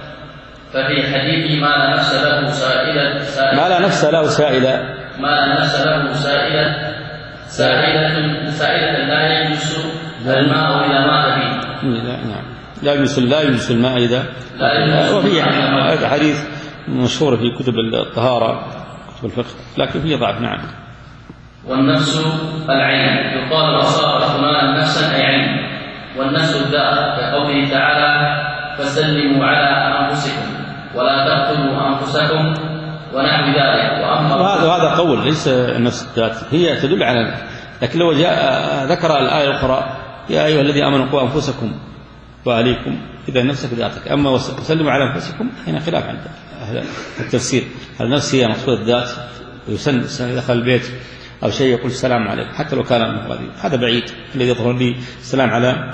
ففي حديث ما لا نفس له سائلة ما لا نفس له سائلة ما لا نفس له سائلة سائلة سائلة لا يجلس الماء إذا مات فيه. نعم لا يجلس لا يجلس الماء إذا وفي هذا حديث مشهور في كتب الطهارة كتب الفقه لكن فيه ضعف. نعم. والنفس العين، يقال أصاب فلان نفسا أي عين، والنفس الذات كقوله تعالى فسلموا على أنفسكم ولا تقتلوا أنفسكم ونحو ذلك. وهذا وهذا قول ليس النفس الذات، هي تدل على، لكن لو جاء ذكر الآية الأخرى يا أيها الذين آمنوا قوا أنفسكم وأهليكم، إذا نفسك ذاتك. أما وسلموا على أنفسكم هنا خلاف عند أهل التفسير. النفس هي مقصود الذات، ويسن دخل البيت أو شيء يقول السلام عليكم حتى لو كان مغادي، هذا بعيد. الذي يظهر لي السلام على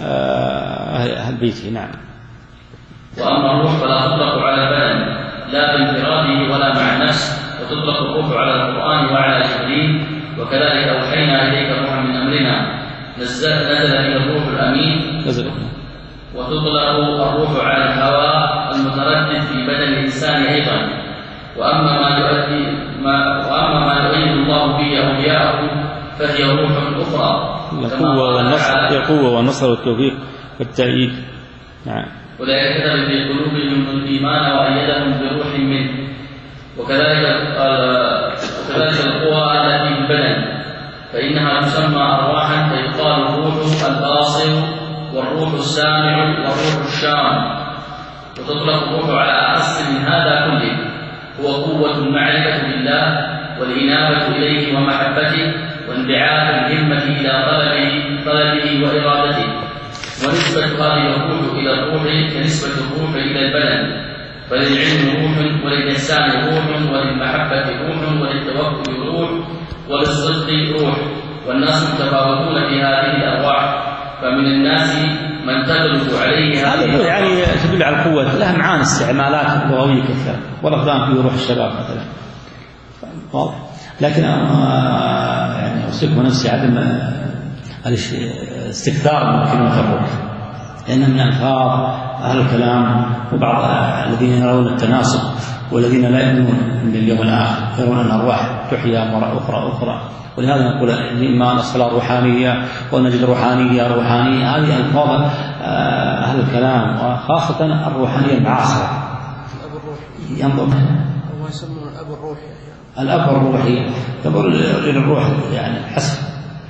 أهل بيته. نعم. وأما الروح فلا تطلق على البدن لا بانفراده ولا مع النفس، وتطلق الروح على القرآن وعلى جبريل، وكذلك أوحينا إليك روحا من أمرنا نزل نزل به الروح الأمين. نزل. وتطلق الروح على الهواء المتردد في بدن الإنسان أيضا. وأما ما يؤدي ما وأما ما يؤيد الله به أولياءه فهي روح أخرى. القوة والنصر، القوة والنصر والتوفيق والتأييد. نعم. أولئك كتب في قلوبهم الإيمان وأيدهم بروح منه. وكذلك وكذلك القوى التي في البدن فإنها تسمى أرواحا، فيقال الروح الباصر والروح السامع والروح الشام. وتطلق الروح على أصل من هذا كله، هو قوة المعرفة بالله والإنابة إليه ومحبته وانبعاث الهمة إلى طلبه طلبه وإرادته. ونسبة هذه الروح إلى الروح كنسبة الروح إلى البدن، فللعلم روح وللإحسان روح وللمحبة روح وللتوكل روح وللصدق روح. والناس متفاوتون في هذه الأرواح، فمن الناس من تغلب عليه هذه. يعني تدل على القوة، لها معاني استعمالات لغوية كثيرة، والأقدام في روح الشباب مثلا واضح. لكن يعني أوصيكم نفسي عدم الاستكثار من كلمة الروح، لأن من ألفاظ أهل الكلام وبعض الذين يرون التناسب والذين لا يؤمنون باليوم الآخر، يرون أن الأرواح تحيا مرة أخرى أخرى. ولهذا نقول الإيمان الصلاة روحانية ونجد روحانية روحانية. هذه ألفاظ أهل الكلام وخاصة الروحانية المعاصرة. الأب الروحي ينظر هو يسمون الأب الروحي. الأب الروحي يقول للروح يعني حسب،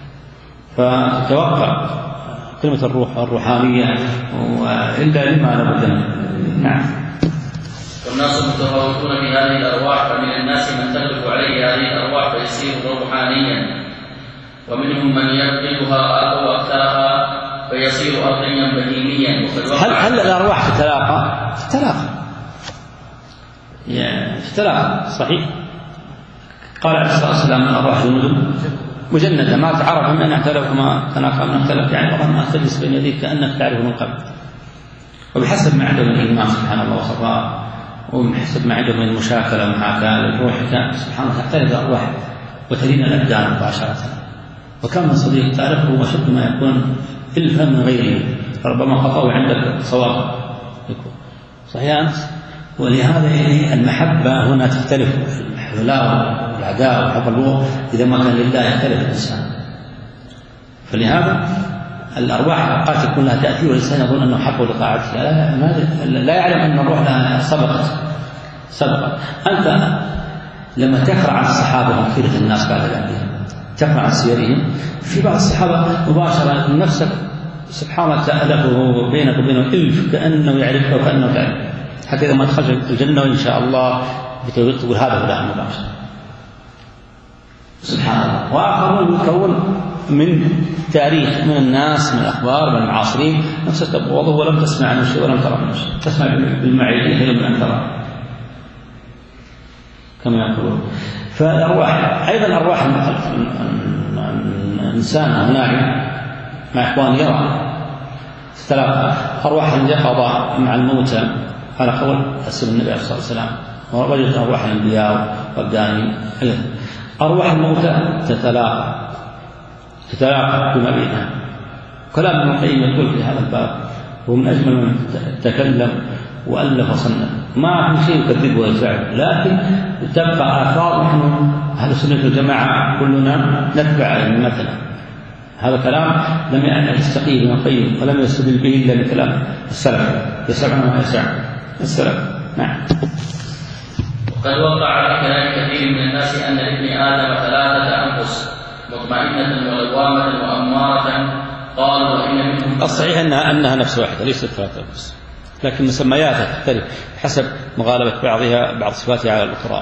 فتتوقع كلمة الروح الروحانية وإلا لما لابد. نعم. والناس متفاوتون في هذه الأرواح، فمن الناس من تغلب عليه هذه الأرواح فيصير روحانيا، ومنهم من يفقدها أو أكثرها فيصير أرضيا بهيميا. هل هل الأرواح تتلاقى؟ تتلاقى يعني تتلاقى صحيح. قال عليه الصلاة والسلام الأرواح جند مجندة ما تعرف من اختلف وما تناقض من اختلف، يعني والله ما تجلس بين يديك كأنك تعرف من قبل. وبحسب ما عندهم من الإيمان سبحان الله وصفاء، وبحسب ما عندهم من مشاكلة ومحاكاة للروح كان سبحان الله تختلف الأرواح وتلين الأبدان مباشرة. وكم من صديق تعرفه وشد ما يكون إلفا من غيره، ربما خطأه عندك صواب يكون صحيح أنت. ولهذا يعني المحبة هنا تختلف، الولاء والعداء وحب الله إذا ما كان لله يختلف الإنسان. فلهذا الأرواح أوقات يكون لها تأثير والإنسان يظن أنه حق لطاعته، لا, لا يعلم أن الروح لها سبقت سبقت. أنت لما تقرأ عن الصحابة وكثيرة الناس بعد ذلك تقرأ عن سيرهم، في بعض الصحابة مباشرة نفسك سبحان الله تألفه بينك وبينه ألف كأنه يعرفه وكأنه تعرف، حتى إذا ما دخلت الجنة إن شاء الله بتقول هذا فلان مباشرة سبحان الله. وآخرون يكون من تاريخ من الناس من الأخبار من المعاصرين نفسك تبغضه ولم تسمع عنه شيء ولم ترى منه شيء، تسمع بالمعيدين خير من أن ترى كما يقولون. فالأرواح أيضا الأرواح الإنسان هناك مع إخوان يرى ثلاثة أرواح اليقظة مع الموتى على قول أسلم النبي صلى الله عليه وسلم، ووجدت أرواح الأنبياء والداني. أرواح الموتى تتلاقى تتلاقى فيما بينها. كلام ابن القيم يقول في هذا الباب هو من أجمل من تكلم وألف وصنف، ما في شيء يكذبه ويفعله، لكن تبقى آثار. نحن أهل السنة والجماعة كلنا نتبع مثلا هذا كلام لم يستقيم ابن القيم ولم يستدل به إلا بكلام السلف يسعنا ما يسع السلف. نعم. وقد وقع في كلام كثير من الناس أن لابن آدم ثلاثة أنفس مطمئنة ولوامة وأمارة، قالوا وإن منهم الصحيح أنها, أنها نفس واحدة ليست ثلاثة أنفس، لكن مسمياتها تختلف حسب مغالبة بعضها بعض صفاتها على الأخرى.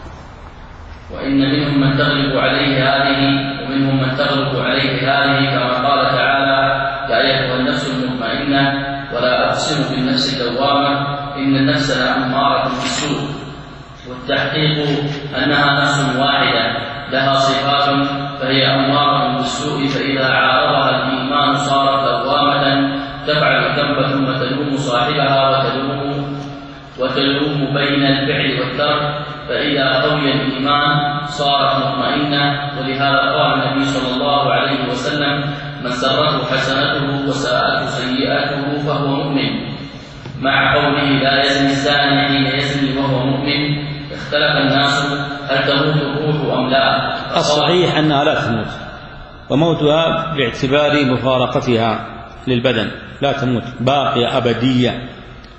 وإن منهم من تغلب عليه هذه ومنهم من تغلب عليه هذه، كما قال تعالى يا أيها النفس المطمئنة ولا أقسم بالنفس اللوامة إن النفس لأمارة بالسوء. والتحقيق أنها نفس واحدة لها صفات فهي أمارة بالسوء، فإذا عارضها الإيمان صارت لوامة تفعل الذنب ثم تلوم صاحبها وتلوم وتلوم بين الفعل والترك، فإذا قوي الإيمان صارت مطمئنة. ولهذا قال النبي صلى الله عليه وسلم من سرته حسنته وساءته سيئته فهو مؤمن، مع قوله لا يزني الزاني حين يزني وهو مؤمن. اختلف الناس هل تموت الروح أم لا؟ الصحيح أنها لا تموت، وموتها باعتبار مفارقتها للبدن، لا تموت باقية أبدية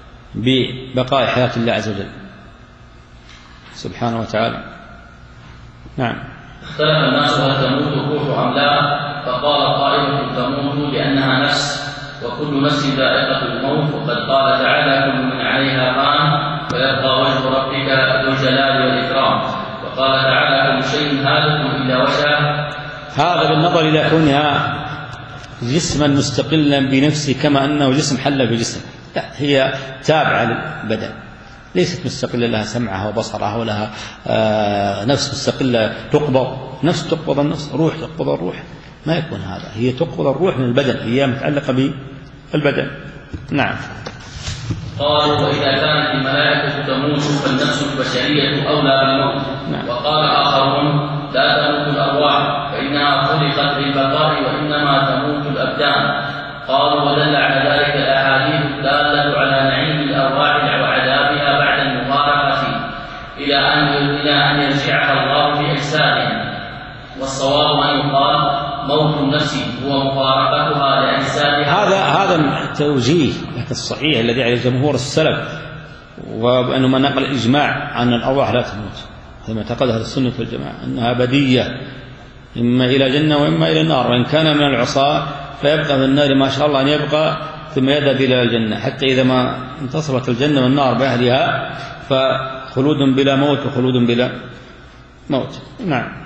ببقاء حياة الله عز وجل سبحانه وتعالى. نعم. اختلف الناس هل تموت الروح أم لا؟ فقال قائل تموت لأنها نفس، وكل نفس ذائقة الموت، وقد قال تعالى كل من عليها فان ويبقى وجه ربك ذو الجلال والإكرام. وقال تعالى كل شيء هالك إلا وجهه. هذا بالنظر إلى كونها جسما مستقلا بنفسه كما أنه جسم حل بجسم، لا هي تابعة للبدن، ليست مستقلة لها سمعها وبصرها ولها آه نفس مستقلة تقبض نفس تقبض النفس، روح تقبض الروح، ما يكون هذا. هي تقبض الروح من البدن، هي متعلقة بالبدن. نعم. قالوا وإذا كانت الملائكة تموت فالنفس البشرية أولى بالموت. نعم. وقال آخرون لا تموت الأرواح فإنها خلقت للبقاء وإنما تموت الأبدان. قالوا ودل على ذلك الأحاديث الدالة على نعيم الأرواح وعذابها بعد المفارقة إلى أن إلى أن يرجعها الله في أجسادها. والصواب أن يقال موت النفس هو مفارقتها لأجسادها. هذا هذا التوجيه الصحيح الذي عليه جمهور السلف، وأنه ما نقل الإجماع عن الأرواح لا تموت، كما اعتقد أهل السنة والجماعة أنها أبدية إما إلى جنة وإما إلى النار، وإن كان من العصاة فيبقى في النار ما شاء الله أن يبقى ثم يذهب إلى الجنة، حتى إذا ما انتصرت الجنة والنار بأهلها فخلود بلا موت وخلود بلا موت. نعم.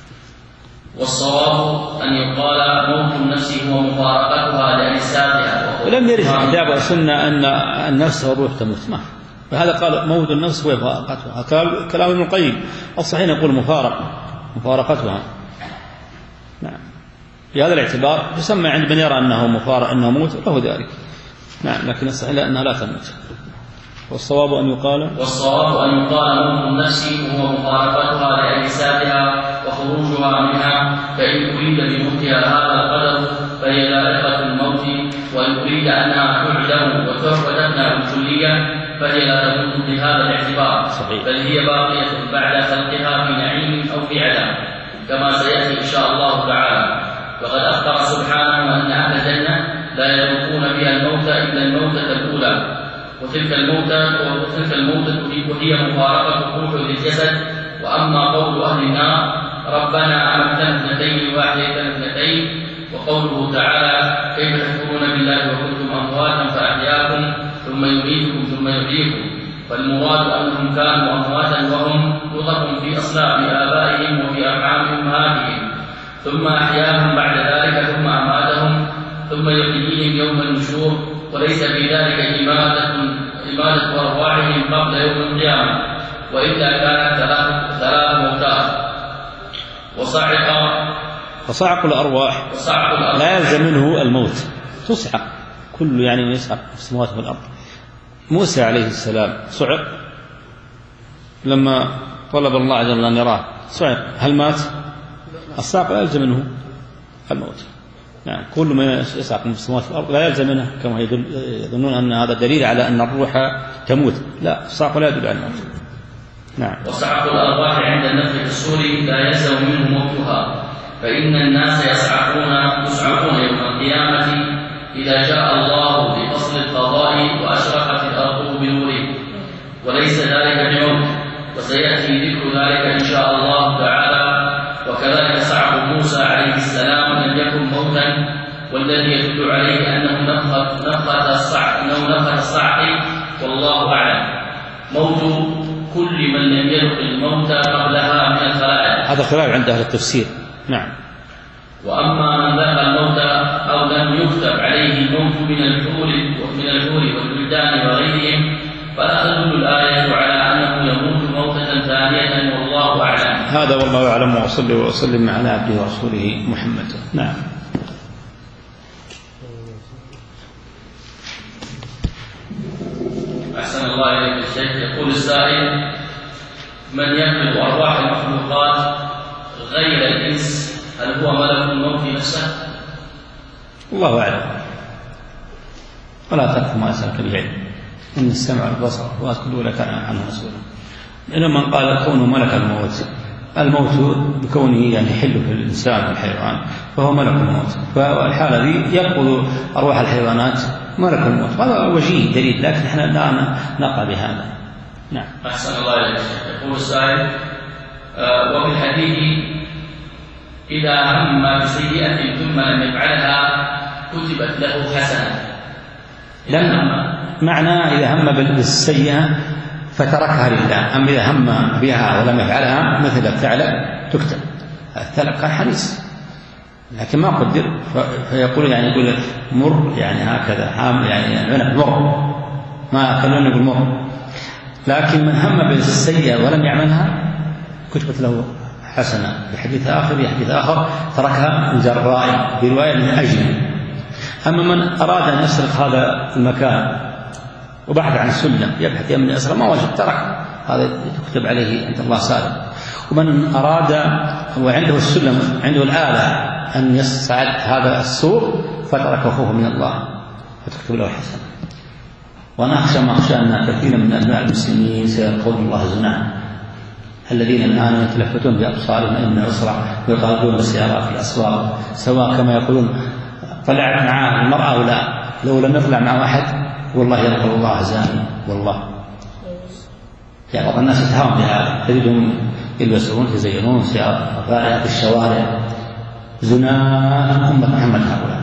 والصواب أن يقال موت النفس هو مفارقتها لأجسادها. ولم يرد في الكتاب والسنة أن النفس والروح تموت، ما فهذا قال موت النفس هو مفارقتها، قال كلام ابن القيم الصحيح يقول مفارقة مفارقتها. نعم. بهذا الاعتبار يسمى عند من يرى أنه مفارق أنه موت له ذلك. نعم. لكن الصحيح أنها لا تموت. والصواب أن يقال والصواب أن يقال موت النفس هو مفارقتها لأجسادها وخروجها منها، فإن أريد بموتها هذا القدر فهي لائقة الموت، وإن أريد أنها تعدم وتفنى بالكلية فهي لا تموت بهذا الاعتبار، بل هي باقية بعد خلقها في نعيم أو في عذاب كما سيأتي إن شاء الله تعالى. وقد أخبر سبحانه أن أهل الجنة لا يذوقون بها الموت إلا الموتة الأولى، وتلك الموتة وتلك الموتة وهي مفارقة الروح للجسد. وأما قول أهل النار ربنا أمتنا اثنتين وأحييتنا اثنتين، وقوله تعالى كيف تكفرون بالله وكنتم أمواتا فأحياكم ثم يميتكم ثم يحييكم، فالمراد أنهم كانوا أمواتا وهم نطق في أصلاب آبائهم وفي أرحام أمهاتهم، ثم أحياهم بعد ذلك ثم أماتهم ثم يحييهم يوم النشور، وليس في ذلك إماتة إماتة أرواحهم قبل يوم القيامة، وإلا كانت ثلاث ثلاث موتات. وصعق وصعق الأرواح وصعق الأرواح لا يلزم منه الموت، تصعق كل يعني من يصعق في السماوات والأرض. موسى عليه السلام صعق لما طلب الله عز وجل أن يراه، صعق، هل مات؟ الصعق لا يلزم منه الموت. نعم. كل ما يصعق في السماوات والأرض لا يلزم منه، كما يظنون أن هذا دليل على أن الروح تموت، لا، الصعق لا يدل على الموت. نعم. وصعق الأرواح عند النفخ في الصور لا يلزم منه موتها، فإن الناس يصعقون يصعقون يوم القيامة إذا جاء الله بفصل القضاء وأشرقت الأرض بنوره، وليس ذلك بموت، وسيأتي ذكر ذلك إن شاء الله تعالى. وكذلك صعق موسى عليه السلام لم يكن موتا، والذي يدل عليه أنه نفخة نفخة الصعق أنه نفخة الصعق والله أعلم. موت كل من لم يدخل الموت قبلها من الخلائق، هذا خلاف عند أهل التفسير. نعم. وأما من ذاق الموت أو لم يكتب عليه الموت من الحور ومن الحور والبلدان وغيرهم فلا تدل الآية على أنه يموت موتة ثانية، والله أعلم. هذا والله أعلم، وأصلي وأسلم على عبده ورسوله محمد. نعم. أحسن الله إليك الشيخ. يقول السائل: من يقبض أرواح المخلوقات غير الإنس هل هو ملك الموت نفسه؟ الله أعلم، ولا تقف ما أسألك بعلم، إن السمع والبصر وكل أولئك كان عنه مسؤولا. إنما من قال كونه ملك الموت، الموت بكونه يعني يحل في الإنسان والحيوان فهو ملك الموت، فالحالة دي يقبض أرواح الحيوانات ملك الموت، هذا وجيه دليل، لكن احنا لا نقع بهذا. نعم. أحسن الله إليك. يقول السائل: آه وفي الحديث إذا هم بسيئة ثم لم يفعلها كتبت له حسنة. لما معنى إذا هم بالسيئة فتركها لله، أما إذا هم بها ولم يفعلها مثل الثعلب تكتب. الثعلب كان حريص لكن ما قدر، فيقول يعني يقول مر يعني هكذا حام يعني عنب مر، ما كانوا يقول مر. لكن من هم بالسيئة ولم يعملها كتبت له حسنة. في حديث آخر في حديث آخر تركها من جراء، برواية من أجل. أما من أراد أن يسرق هذا المكان وبحث عن السلم يبحث يمن يسرق ما وجد ترك، هذا تكتب عليه عند الله سالم. ومن أراد وعنده السلم عنده الآلة أن يصعد هذا السور فترك خوفه من الله فتكتب له حسنة. وأنا أخشى ما أخشى أن كثيرا من أبناء المسلمين سيقول الله زنا، الذين الآن يتلفتون بأبصارهم إن أسرع ويقالون بالسيارات في الأسواق، سواء كما يقولون طلعت معاه المرأة أو لا، لو لم يطلع مع واحد والله يذكر الله زاني. والله يعني بعض الناس يتهاون بهذا، تجدهم يلبسون يزينون رائحة الشوارع، زنا أمة محمد هؤلاء.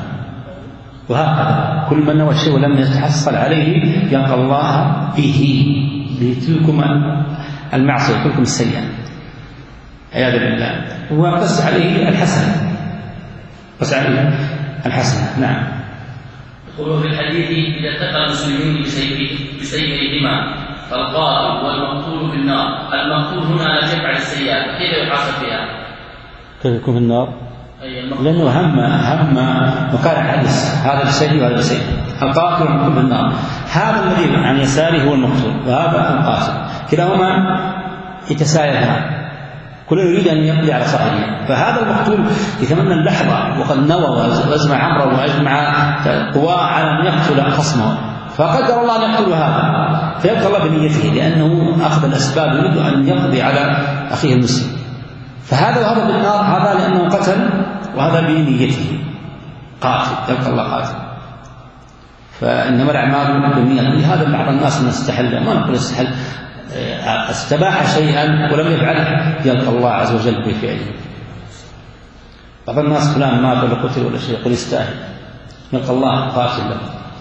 وهكذا كل من نوى الشيء ولم يتحصل عليه يلقى الله به بتلكم المعصية تلكم السيئة عياذا بالله، وقص عليه الحسنة، قص عليه الحسنة. نعم. يقول في الحديث: إذا التقى المسلمين بسيفيهما فالقاتل والمقتول في النار، المقتول هنا لا يفعل السيئات كيف يحاسب فيها؟ كيف يكون في النار؟ لأنه هم هم وكان حدث هذا الشيء وهذا الشيء. القاتل والمقتول في النار. هذا الذي عن يساره هو المقتول وهذا القاتل، كلاهما يتسايران، كل يريد أن يقضي على صاحبه. فهذا المقتول يتمنى اللحظة وقد نوى وأجمع عمره وأجمع قواه على أن يقتل خصمه، فقدر الله أن يقتل هذا، فيبقى الله بنيته لأنه أخذ الأسباب يريد أن يقضي على أخيه المسلم. فهذا وهذا بالنار، هذا لأنه قتل وهذا بنيته قاتل، يبقى الله قاتل. فإنما الأعمال بالنيات. لهذا بعض الناس من استحل، ما نقول استحل، استباح شيئا ولم يفعله يلقى الله عز وجل بفعله. بعض الناس فلان مات ولا قتل ولا شيء يقول يستاهل، يلقى الله قاتل له.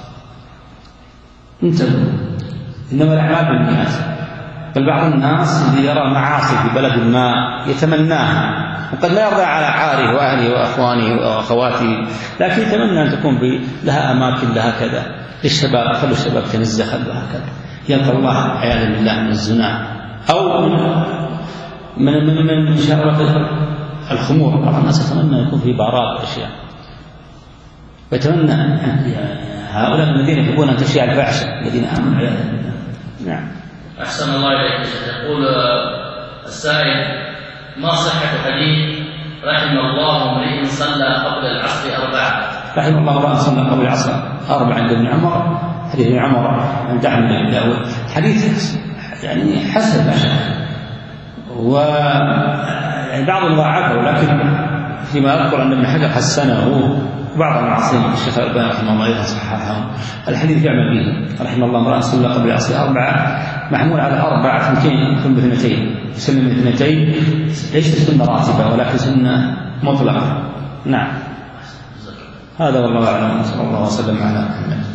انتبهوا، إنما الأعمال بالنيات. بل بعض الناس الذي يرى معاصي في بلد ما يتمناها، وقد لا يرضى على عاره وأهله وأخوانه وأخواته، لكن يتمنى أن تكون لها أماكن لها كذا للشباب، خلوا الشباب تنزه خلوا هكذا، يلقى الله عياذا بالله من الزنا أو من من من, من شهوة الخمور. بعض الناس يتمنى يكون في بارات وأشياء، ويتمنى هؤلاء الذين يحبون أن تشيع الفاحشة الذين آمنوا عياذا بالله. نعم. أحسن الله إليك. يقول السائل: ما صحة حديث رحم الله امرئ صلى قبل العصر أربعة؟ رحم الله امرئ صلى قبل العصر أربعة عند ابن عمر، حديث ابن عمر عند أحمد بن داود، حديث يعني حسن لا شك، وبعض ضعفه، لكن فيما أذكر أن ابن حجر حسنه، وبعض المعاصرين الشيخ الألباني رحمه الله أيضا صححه. الحديث يعمل به رحم الله امرأ صلى قبل العصر أربعة، محمول على أربعة اثنتين ثم باثنتين، يسلم اثنتين، ليست سنة راتبة ولكن سنة مطلقة. نعم. هذا والله أعلم، صلى الله وسلم على محمد.